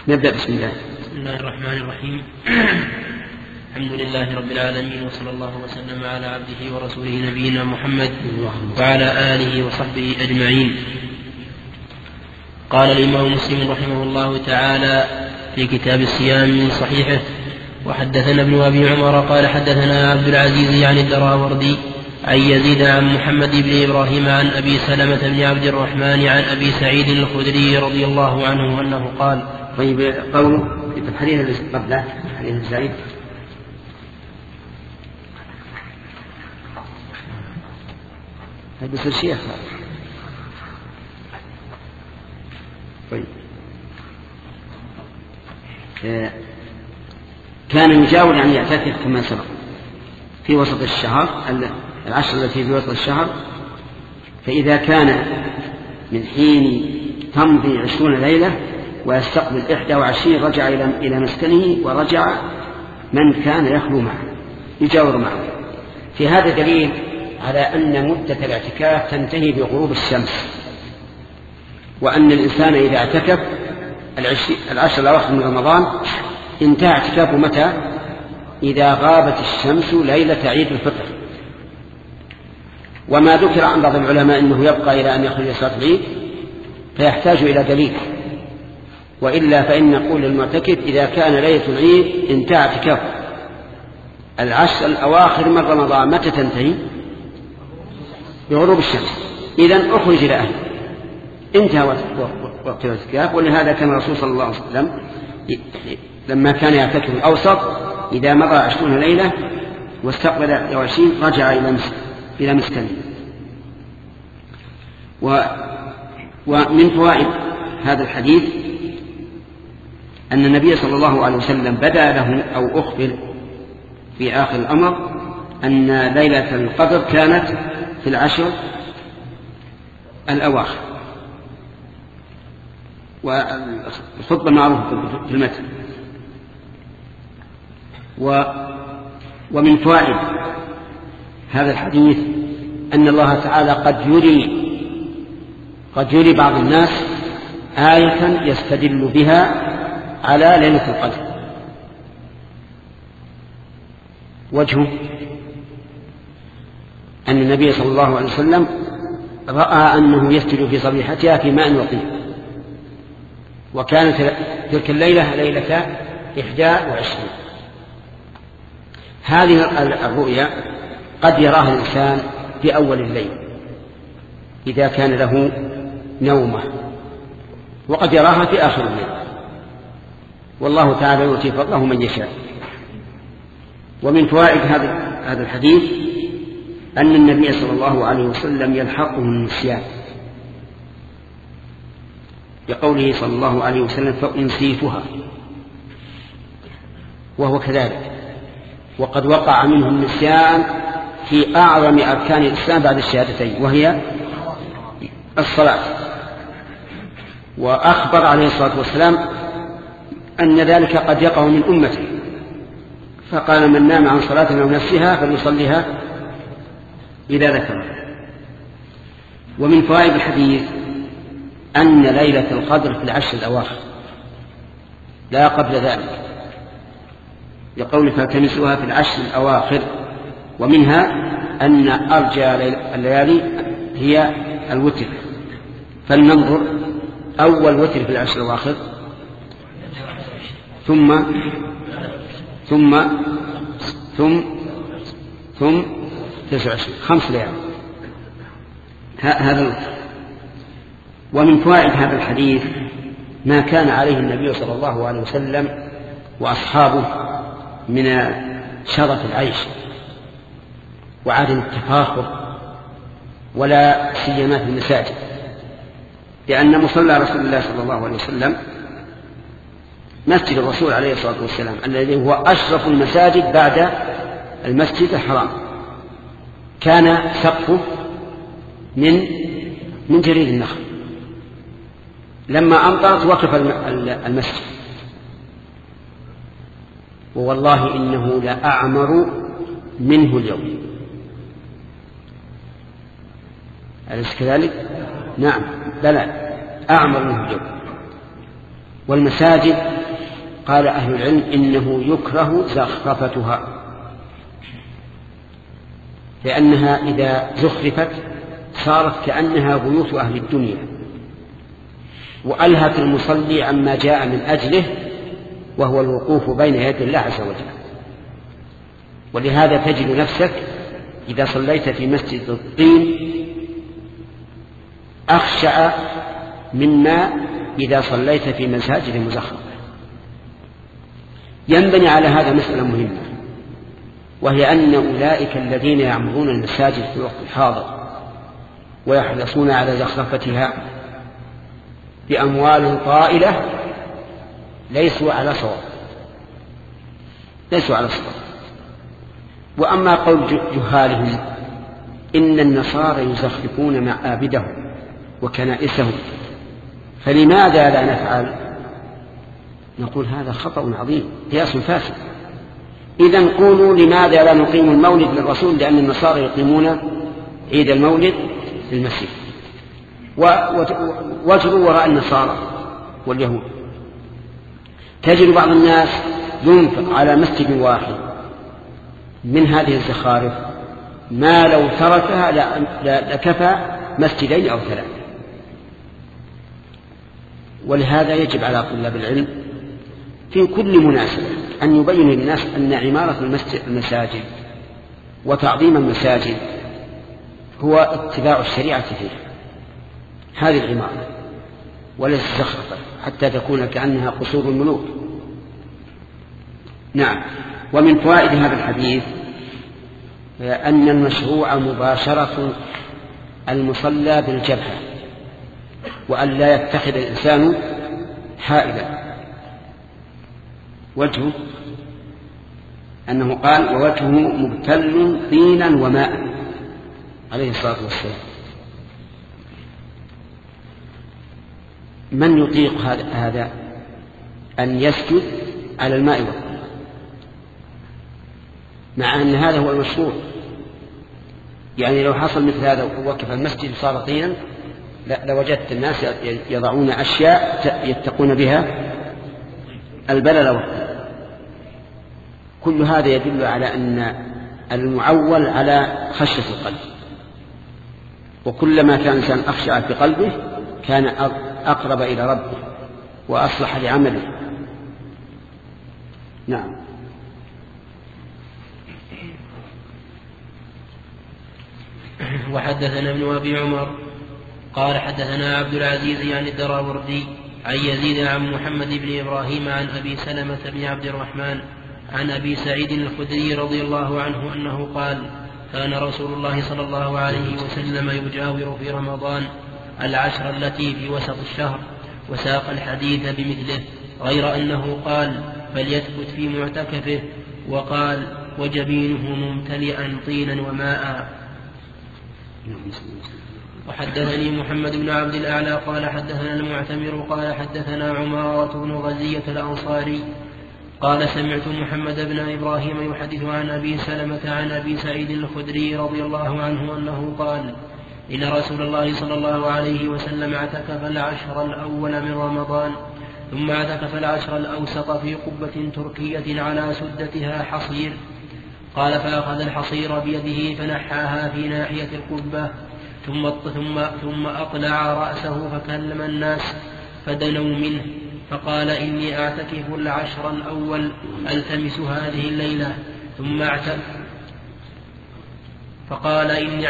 نبدأ. بسم الله. بسم الله الرحمن الرحيم. الحمد لله رب العالمين، وصلى الله وسلم على عبده ورسوله نبينا محمد وعلى آله وصحبه أجمعين. قال الإمام مسلم رحمه الله تعالى في كتاب الصيام من صحيحه: وحدثنا ابن أبي عمر قال حدثنا عبد العزيز عن الدراوردي عن يزيد عن محمد بن إبراهيم عن أبي سلمة بن عبد الرحمن عن أبي سعيد الخدري رضي الله عنه أنه قال. طيب، قوله في الحديث الذي قبله حديث سعيد هذا الشيخ. طيب، كان يجاور يعني يعتكف كما سبق في وسط الشهر، العشر التي في وسط الشهر. فإذا كان من حين تمضي 20 ليلة ويستقبل 21 رجع إلى مسكنه، ورجع من كان يخلو معه يجاور معه. في هذا دليل على أن مدة الاعتكاف تنتهي بغروب الشمس، وأن الإنسان إذا اعتكف 10 الأواخر من رمضان انتهى اعتكافه متى؟ إذا غابت الشمس ليلة عيد الفطر. وما ذكر عن بعض العلماء أنه يبقى إلى أن يخرج صلاة العيد فيحتاج إلى دليل، وإلا فإن نقول للمعتكف إذا كان ليلة العيد انتهى اعتكافه. 10 الأواخر من رمضان متى تنتهي؟ بغروب الشمس. إذن أخرج إلى أهله، انتهى وقت الاعتكاف. ولهذا كان الرسول صلى الله عليه وسلم لما كان يعتكف الأوسط إذا مضى 20 ليلة واستقبل 21 رجع إلى مسكنه. ومن فوائد هذا الحديث أن النبي صلى الله عليه وسلم بدا له أو أخبر في آخر الأمر أن ليلة القدر كانت في 10 الأواخر، والخطبة معروفة في المتن. ومن فوائد هذا الحديث أن الله تعالى قد يري بعض الناس آية يستدل بها على ليلة القدر. وجهه أن النبي صلى الله عليه وسلم رأى أنه يسجد في صبيحتها في ماء وطين، وكانت تلك الليلة ليلة 21. هذه الرؤيا قد يراها الإنسان في أول الليل إذا كان له نومة، وقد يراها في آخر الليل، والله تعالى يؤتي فضله من يشاء. ومن فوائد هذا الحديث أن النبي صلى الله عليه وسلم يلحقه النسيان، بقوله صلى الله عليه وسلم: فأنسيتها. وهو كذلك، وقد وقع منه النسيان في أعظم أركان الإسلام بعد الشهادتين، وهي الصلاة. وأخبر عليه الصلاة والسلام أن ذلك قد يقع من أمته، فقال: من نام عن صلاة أو نفسها فليصليها إذا ذكر. ومن فوائد الحديث أن ليلة القدر في 10 الأواخر لا قبل ذلك، لقول فالتمسوها في 10 الأواخر. ومنها أن أرجى الليالي هي الوتر، فلننظر أول وتر في 10 الأواخر، ثم 29، 5 ليالي. هذا الوتر. ومن فوائد هذا الحديث ما كان عليه النبي صلى الله عليه وسلم وأصحابه من شرف العيش وعدم التفاخر، ولا سيما في المساجد، لأن مصلى رسول الله صلى الله عليه وسلم مسجد الرسول عليه الصلاة والسلام الذي هو أشرف المساجد بعد المسجد الحرام، كان سقفه من جريد النخل. لما أمطرت وقف المسجد، ووالله إنه لأعمر منه اليوم. أليس كذلك؟ نعم، بلى، أعمر منه اليوم. والمساجد قال أهل العلم إنه يكره زخرفتها، لأنها إذا زخرفت صارت كأنها بيوت أهل الدنيا، وألهت المصلي عما جاء من أجله، وهو الوقوف بين يدي الله عز وجل. ولهذا تجد نفسك إذا صليت في مسجد الطين أخشع مما إذا صليت في مساجد مزخرفة. ينبني على هذا مسألة مهمة، وهي أن أولئك الذين يعمرون المساجد في الوقت الحاضر ويحرصون على زخرفتها بأموال طائلة ليسوا على صواب. وأما قول جهالهم إن النصارى يزخرفون معابدهم وكنائسهم فلماذا لا نفعل؟ نقول هذا خطأ عظيم، قياس فاسد. إذن قولوا لماذا لا نقيم المولد للرسول؟ لأن النصارى يقيمون عيد المولد في المسجد، واجروا وراء النصارى واليهود. تجد بعض الناس ينفق على مسجد واحد من هذه الزخارف ما لو تركها لكفى مسجدين أو 3. ولهذا يجب على طلاب العلم في كل مناسبة أن يبين للناس أن عمارة المساجد وتعظيم المساجد هو اتباع الشريعة فيه، هذه العمارة وليس زخرفة حتى تكون كأنها قصور الملوك. نعم. ومن فوائد هذا الحديث أن المشروع مباشرة المصلى بالجبهة، وأن لا يتخذ الإنسان حائلا. وجهه أنه قال ووجهه مبتل طينا وماء عليه الصلاة والسلام. من يطيق هذا أن يسجد على الماء والطين، مع أن هذا هو المشروع؟ يعني لو حصل مثل هذا ووقف المسجد صار طينا لوجدت الناس يضعون أشياء يتقون بها البلل والطين. كل هذا يدل على أن المعول على خشية القلب، وكلما كان الإنسان أخشع في قلبه كان أقرب إلى ربه وأصلح لعمله. نعم. وحدثنا ابن أبي عمر قال حدثنا عبد العزيز يعني الدراوردي عن يزيد عن محمد بن إبراهيم عن أبي سلمة بن عبد الرحمن عن أبي سعيد الخدري رضي الله عنه أنه قال كان رسول الله صلى الله عليه وسلم يجاور في رمضان 10 التي في وسط الشهر، وساق الحديث بمثله، غير أنه قال فليثبت في معتكفه، وقال وجبينه ممتلئا طينا وماء. وحدثني محمد بن عبد الأعلى قال حدثنا المعتمر قال حدثنا عمارة بن غزية الأنصاري قال سمعت محمد بن إبراهيم يحدث عن أبي سلمة عن أبي سعيد الخدري رضي الله عنه أنه قال إن رسول الله صلى الله عليه وسلم اعتكف 10 الأول من رمضان، ثم اعتكف 10 الأوسط في قبة تركية على سدتها حصير. قال فأخذ الحصير بيده فنحاها في ناحية القبة، ثم أطلع رأسه فكلم الناس فدنوا منه، فقال إني أعتكف 10 الأول ألتمس هذه الليلة، ثم اعتكف فقال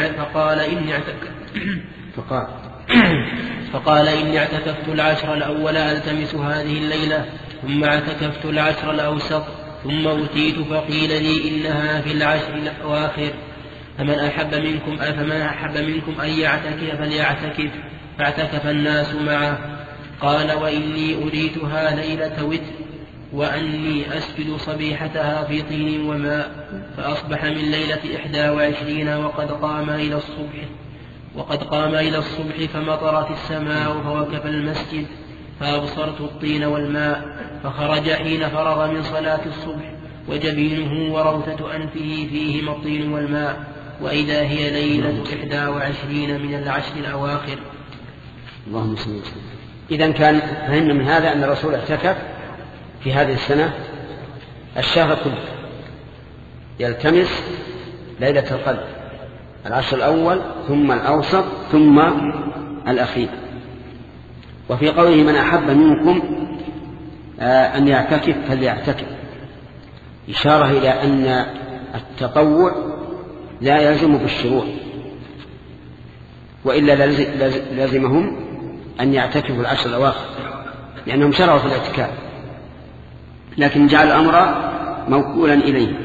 إني اعتكفت 10 الأول ألتمس هذه الليلة، ثم اعتكفت 10 الأوسط، ثم أتيت فقيل لي إنها في 10 الأواخر، فمن أحب منكم أن يعتكف فليعتكف، فاعتكف الناس معه. قال وإني أريتها ليلة وتر، وأني أسجد صبيحتها في طين وماء، فأصبح من ليلة 21 وقد قام إلى الصبح فمطرت السماء فوقف المسجد، فأبصرت الطين والماء، فخرج حين فرغ من صلاة الصبح وجبينه وروثة أنفه فيهما الطين والماء، وإذا هي ليلة 21 من 10 الأواخر. اللهم صل وسلم. إذن كان فهمنا من هذا أن الرسول اعتكف في هذه السنة الشهر كله يلتمس ليلة القدر، العشر الأول ثم الأوسط ثم الأخير. وفي قوله من أحب منكم أن يعتكف فليعتكف، إشارة إلى أن التطوع لا يلزم بالشروع، وإلا لازمهم أن يعتكفوا العشر الأواخر لأنهم شرعوا في الاعتكاف، لكن جعل الأمر موكولا إليه.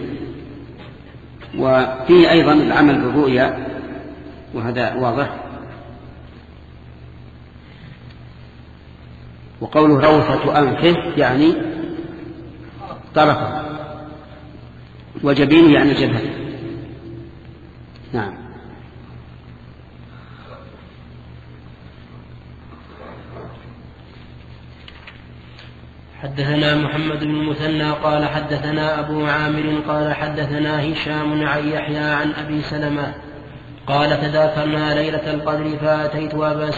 وفيه أيضا العمل بالرؤيا، وهذا واضح. وقوله روثة أنفه يعني طرفه، وجبينه يعني جبهته. نعم. حدثنا محمد بن المثنى قال حدثنا أبو عامر قال حدثنا هشام عن يحيى عن أبي سلمة قال تذاكرنا ليلة القدر فأتيت أبا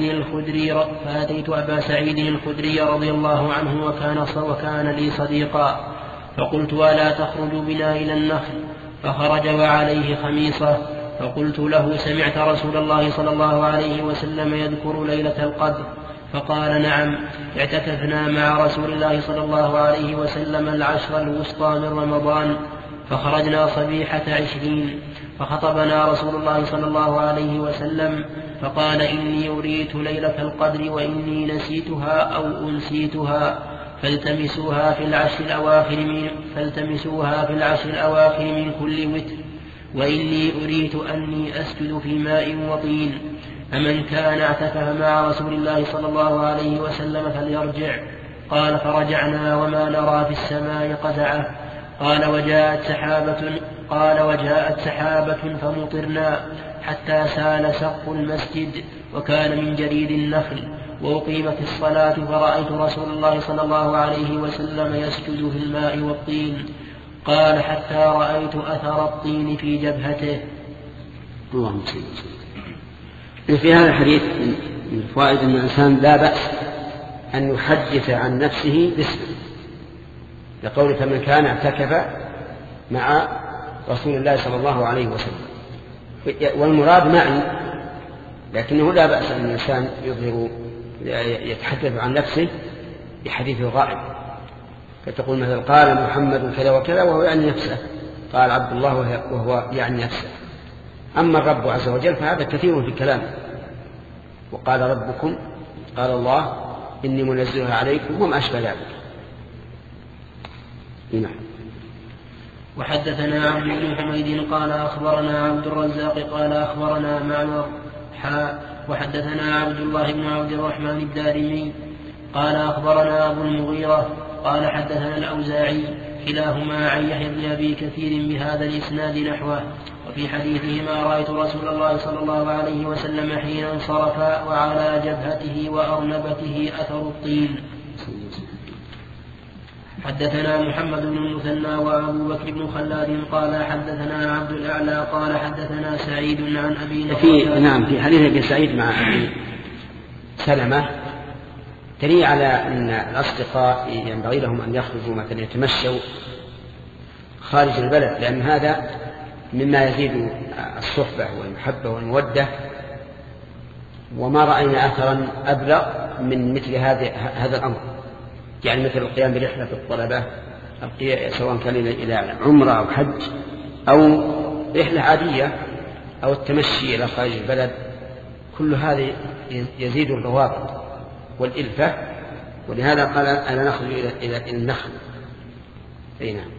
سعيد الخدري رضي الله عنه وكان لي صديقا، فقلت ألا تخرج بنا إلى النخل؟ فخرج وعليه خميصة، فقلت له سمعت رسول الله صلى الله عليه وسلم يذكر ليلة القدر؟ فقال نعم، اعتكفنا مع رسول الله صلى الله عليه وسلم العشر الوسطى من رمضان، فخرجنا صبيحة 20، فخطبنا رسول الله صلى الله عليه وسلم فقال إني أريت ليلة القدر وإني نسيتها أو أنسيتها فالتمسوها في العشر الأواخر من كل وتر، وإني أريت أني أسجد في ماء وطين، فمن كان اعتكف مع رسول الله صلى الله عليه وسلم فليرجع. قال فرجعنا وما نرى في السماء قزعة. قال وجاءت سحابة فمطرنا حتى سال سقف المسجد وكان من جريد النخل، وأقيمت الصلاة فرأيت رسول الله صلى الله عليه وسلم يسجد في الماء والطين. قال حتى رأيت أثر الطين في جبهته. اللهم صل وسلم. في هذا الحديث من فوائد أن الإنسان لا بأس أن يحدث عن نفسه باسمه، لقول فمن كان اعتكف مع رسول الله صلى الله عليه وسلم، والمراد معي، لكنه لا بأس أن الإنسان يتحدث عن نفسه بحديث الغائب، فتقول مثلا قال محمد كذا وكذا وهو يعني نفسه، قال عبد الله وهو يعني نفسه. أما الرب عز وجل فهذا كثير في كلامه، وقال ربكم، قال الله إني منزلها عليكم وما أشبه ذلك. نعم. وحدثنا عبد بن حميد قال أخبرنا عبد الرزاق قال أخبرنا معمر وحدثنا عبد الله بن عبد الرحمن الدارمي قال أخبرنا أبو المغيرة قال حدثنا الأوزاعي كلاهما عن يحيى بن أبي كثير بهذا الإسناد نحوه. وفي حديثهما رأيت رسول الله صلى الله عليه وسلم حين انصرف وعلى جبهته وأرنبته أثر الطين. حدثنا محمد بن المثنى وأبو بكر بن خلاد قال حدثنا عبد الأعلى قال حدثنا سعيد عن أبي نضرة. نعم، في حديث ابن سعيد مع أبي سلمة دليل على أن الأصدقاء ينبغي لهم أن يخرجوا مثلا يتمشوا خارج البلد، لأن هذا مما يزيد الصحبة والمحبة والمودة، وما رأينا أثرا أبلغ من مثل هذا الأمر، يعني مثل القيام برحلة الطلبة سواء كان إلى عمرة أو حج أو رحلة عادية أو التمشي إلى خارج البلد، كل هذا يزيد الروابط والإلفة، ولهذا قال أنا نخرج إلى النخل. أي نعم.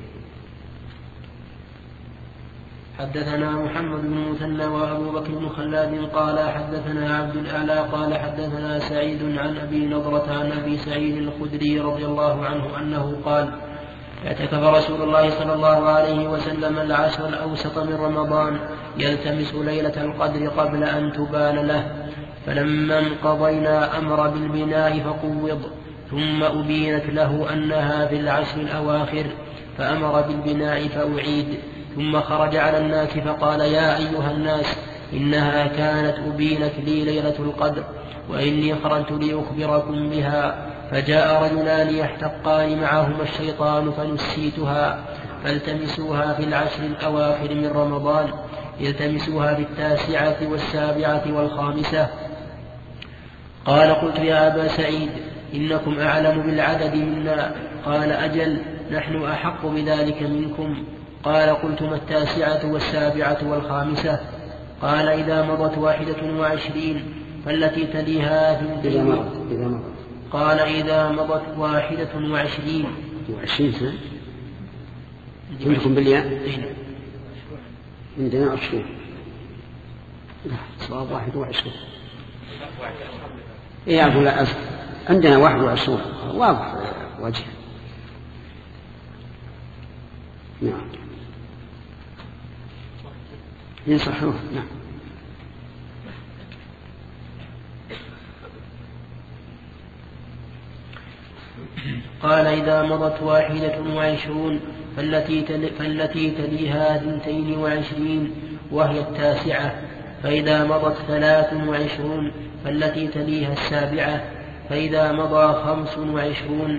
حدثنا محمد بن المثنى وأبو بكر بن خلاد قال حدثنا عبد الأعلى قال حدثنا سعيد عن أبي نضرة عن أبي سعيد الخدري رضي الله عنه أنه قال اعتكف رسول الله صلى الله عليه وسلم العشر الأوسط من رمضان يلتمس ليلة القدر قبل أن تبان له، فلما انقضينا أمر بالبناء فقوض، ثم أبينت له أنها في العشر الأواخر فأمر بالبناء فأعيد، ثم خرج على الناس فقال يا أيها الناس إنها كانت أبينت لي ليلة القدر وإني خرجت لأخبركم بها، فجاء رجلان يحتقان معهما الشيطان فنسيتها فالتمسوها في العشر الأواخر من رمضان، التمسوها في 9 و7 و5. قال قلت يا أبا سعيد إنكم أعلم بالعدد منا. قال أجل نحن أحق بذلك منكم. قال قلت ما 9 و7 و5؟ قال إذا مضت 21 فالتي تليها 2. قال إذا مضت 21 سنة عندكم بالياء عندنا 20 صواب 21. إيه أقول لا عندنا 21 واضح وجه. نعم ينصحوه. نعم قال إذا مضت 21 فالتي تليها 22 وهي 9. فإذا مضت 23 فالتي تليها 7. فإذا مضى 25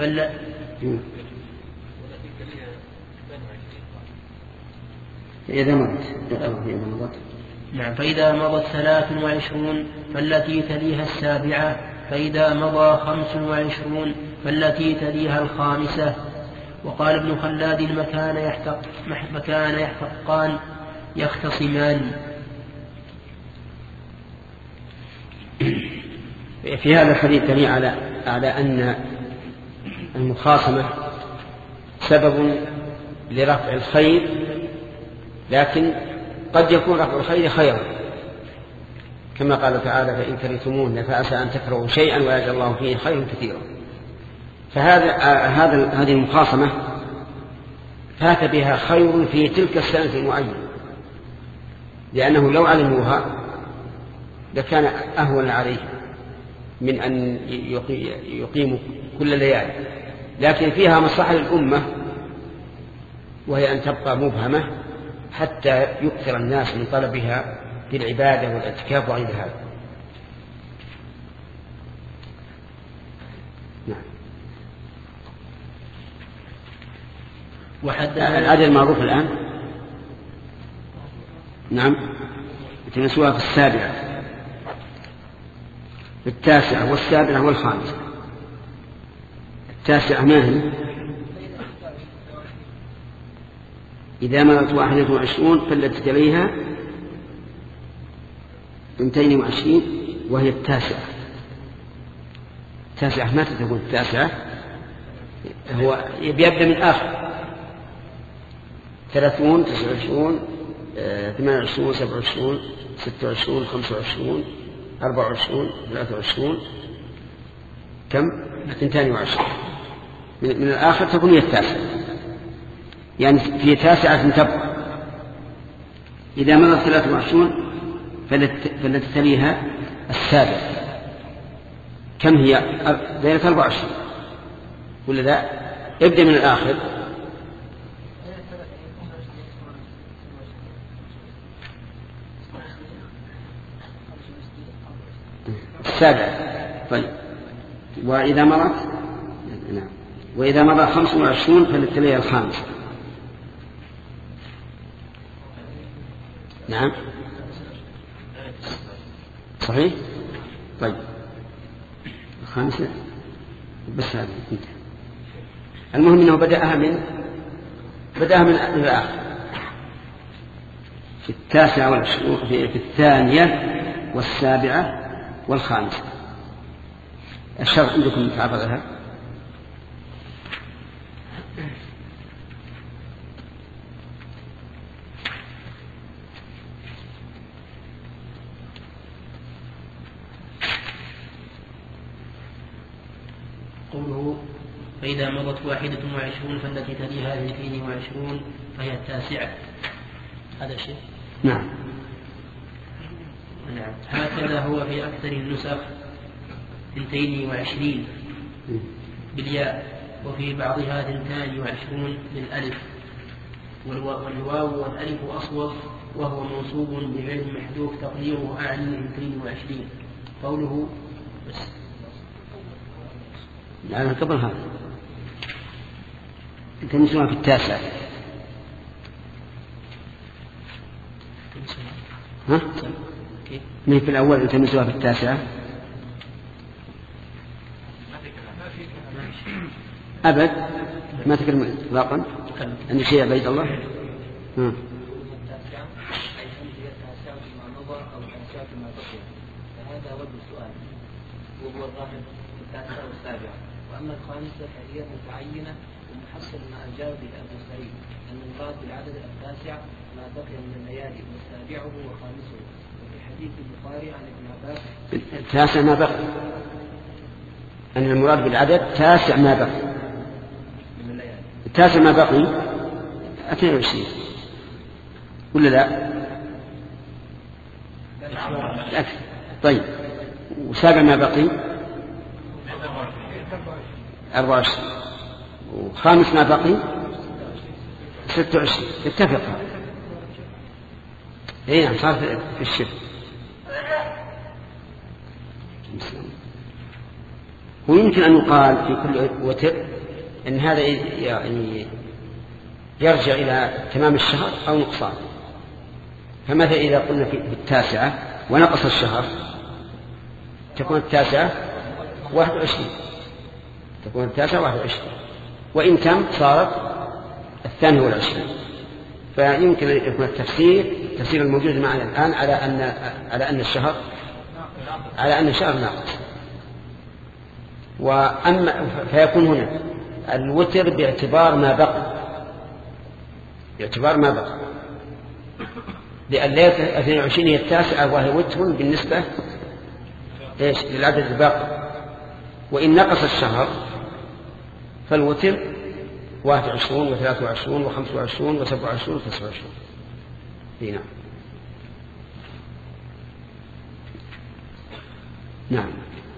إذا مضت نعم. فإذا مضت 23 فالتي تليها 7. فإذا مضى 25 فالتي تليها 5. وقال ابن خلاد مكان يحتقان يختصمان. في هذا الحديث دليل على أن المخاصمة سبب لرفع الخير، لكن قد يكون رفع الخير خيرا كما قال تعالى فإن كرهتموهن فعسى أن تكرهوا شيئا ويجعل الله فيه خير كثيرا. هذه المخاصمة فات بها خير في تلك السنة المعينة، لأنه لو علموها لكان أهون عليه من أن يقيموا كل ليالي، لكن فيها مصلحة للأمة وهي أن تبقى مبهمة حتى يكثر الناس من طلبها في العبادة والاعتكاف وغير هذا. نعم. العدد معروف الآن. نعم يتمسوها في 7 في 9 و7 و5. 9 ما هي؟ إذا مضت 21 فالتي تليها 22 وهي 9. 9 متى تكون 9؟ هو يبدأ من آخر 30 29 28 27 26 25 24 23 كم؟ 22 من الآخر تكون هي 9، يعني في 9 تبقى. إذا مضت 23 فالتي تليها 7 كم هي؟ ليلة 24 ولا لا؟ ابدأ من الآخر. السابعة. طيب وإذا مضت نعم وإذا مضى 25 فالتي تليها 5. نعم صحيح. طيب 5 بس هذا المهم أنه بدأها من الآخر في 29 في 2 و7 و5. الشرط عندكم تعرضها. قوله فإذا مضت 21 فالتي تليها 22 فهي 9. هذا شيء. نعم. هكذا هو في أكثر النسخ 22 بالياء، وفي بعضها 22 بالألف، والواو والألف أصوب وهو منصوب بفعل محذوف تقديره أعني 22. قوله بس لا قبل هذا التمسوها في التاسع. ها؟ ما في الأول التمسوها في التاسعة أبد ما تكلم إطلاقا. عندك شيء يا عبيد الله؟ فهذا وجه السؤال وهو الظاهر في التاسعة والسابعة. وأما الخامسة فهي متعينة ومحصل ما أجاب به أبو سعيد أن المراد بالعدد التاسع ما بقي من الليالي وسابعه وخامسه. وفي حديث البخاري عن ابن عباس التاسع ما بقي، أن المراد بالعدد تاسع ما بقي من الليالي. التاسع ما بقي 22 ولا لا؟ أكثر. طيب وسابع ما بقي 24 وخامس ما بقي 26. اتفق. اي نعم صار في الشرك. ويمكن أن يقال في كل وتر أن هذا يعني يرجع إلى تمام الشهر أو نقصان. فمثلا إذا قلنا في التاسعة ونقص الشهر تكون التاسعة 21 تكون التاسعة 21 وإن تم صارت 22. فيمكن أن يكون التفسير الموجود معنا الآن على أن الشهر ناقص. وأما فيكون هنا الوتر باعتبار ما بقي لأن ليلة 22 هي التاسعة وهي وتر بالنسبة للعدد الباقي. وإن نقص الشهر فالوتر 21 و23 و25 و27 و29. نعم. نعم.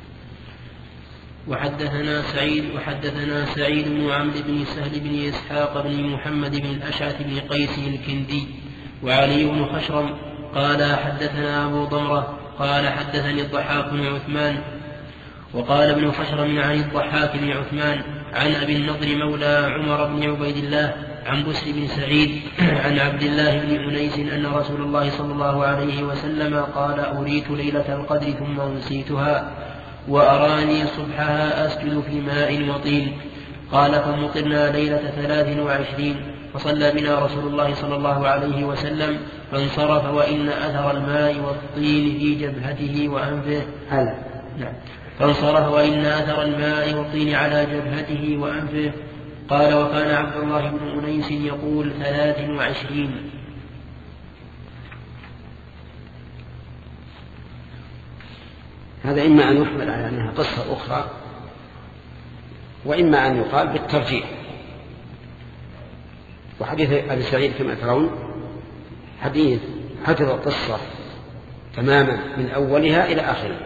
وحدثنا سعيد بن عمرو بن سهل بن إسحاق بن محمد بن الأشعث بن قيس الكندي وعلي بن خشرم قال حدثنا أبو ضمرة قال حدثني الضحاك بن عثمان. وقال ابن خشرم عن الضحاك بن عثمان عن أبي النضر مولى عمر بن عبيد الله عن بسر بن سعيد عن عبد الله بن أنيس أن رسول الله صلى الله عليه وسلم قال أريت ليلة القدر ثم أنسيتها وأراني صبحها أسجد في ماء وطين. قال فمطرنا ليلة 23 فصلى بنا رسول الله صلى الله عليه وسلم فانصرف وإن أثر الماء والطين في جبهته وأنفه. فانصرف وإن أثر الماء والطين على جبهته وأنفه. قال وكان عبد الله بن أنيس يقول 23. هذا إما أن يحمل على أنها قصة أخرى وإما أن يقال بالترجيح. وحديث أبي سعيد كما ترون حديث حفظ القصة تماما من أولها إلى آخرها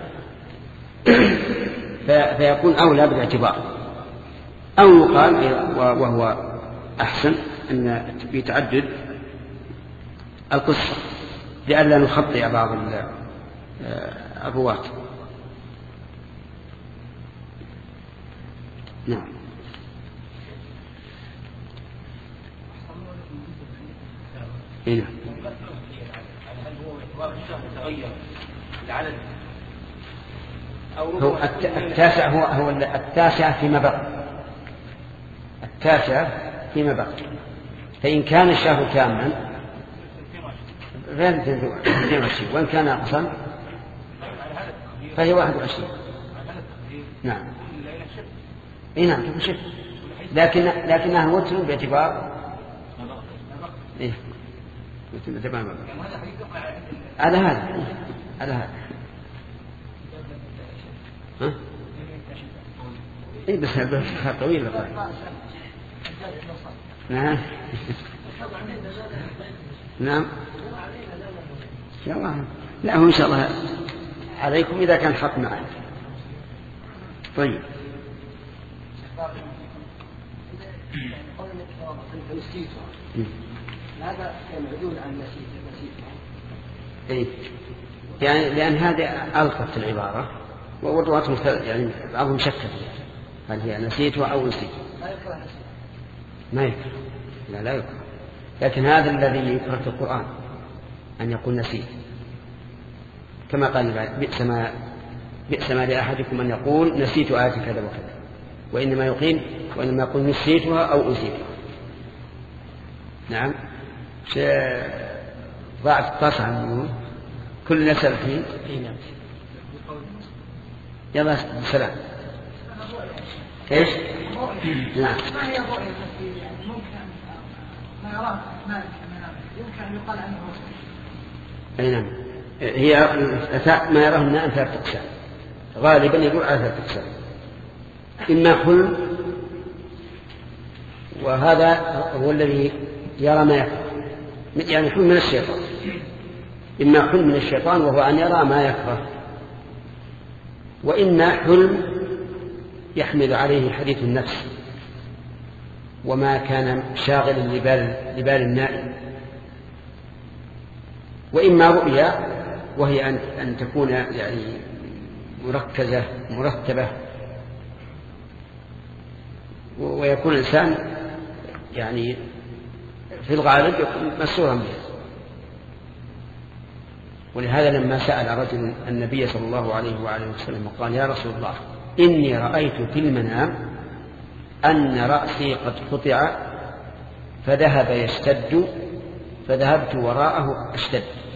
فيكون أولى بالاعتبار. أو يقال وهو أحسن أن بتعدد القصة لئلا نخطئ بعض الرواة. نعم. هنا هو التاسع هو التاسع فيما بقي. التاسع فيما بقي. فإن كان الشهر كاملا غير 22 وإن كان ناقصا فهي 21. نعم. اي نعم تكون شف لكنها وتر باعتبار ايه تمام. على هذا ها اي بس طويل نعم نعم ان شاء الله. لا هو ان شاء الله عليكم اذا كان حق معنا. طيب هذا يعدون عن نسيت يعني لأن هذا ألطف العبارة والرواة يعني بعضهم شك فيها هل هي نسيتها أو نسيت؟ ما يكره. لا يكره، لكن هذا الذي يكره في القرآن أن يقول نسيت، كما قال بئس ما لأحدكم أن يقول نسيت آية كذا وكذا، وإنما يقول نسيتها أو أنسيتها. نعم. ضاعت الطاسة عنه، كل نسأل الحين. يلا سلام. ايش؟ نعم. ما هي الرؤية التي ممكن ما يراه مالك يمكن أن يقال عنه رؤية؟ أي نعم. هي ما يراه النائم ثلاث أقسام، غالبا يقول على ثلاث أقسام. إما حلم، وهذا هو الذي يرى ما يكره، يعني حلم من الشيطان. إما حلم من الشيطان وهو أن يرى ما يكره، وإما حلم يحمل عليه حديث النفس وما كان شاغلا لبال النائم، وإما رؤيا وهي أن تكون يعني مركزة مرتبة، ويكون الإنسان يعني في الغالب يكون مسرورا بها. ولهذا لما سأل رجل النبي صلى الله عليه وآله وسلم قال: يا رسول الله، إني رأيت في المنام أن رأسي قد قطع فذهب يشتد، فذهبت وراءه أشتد.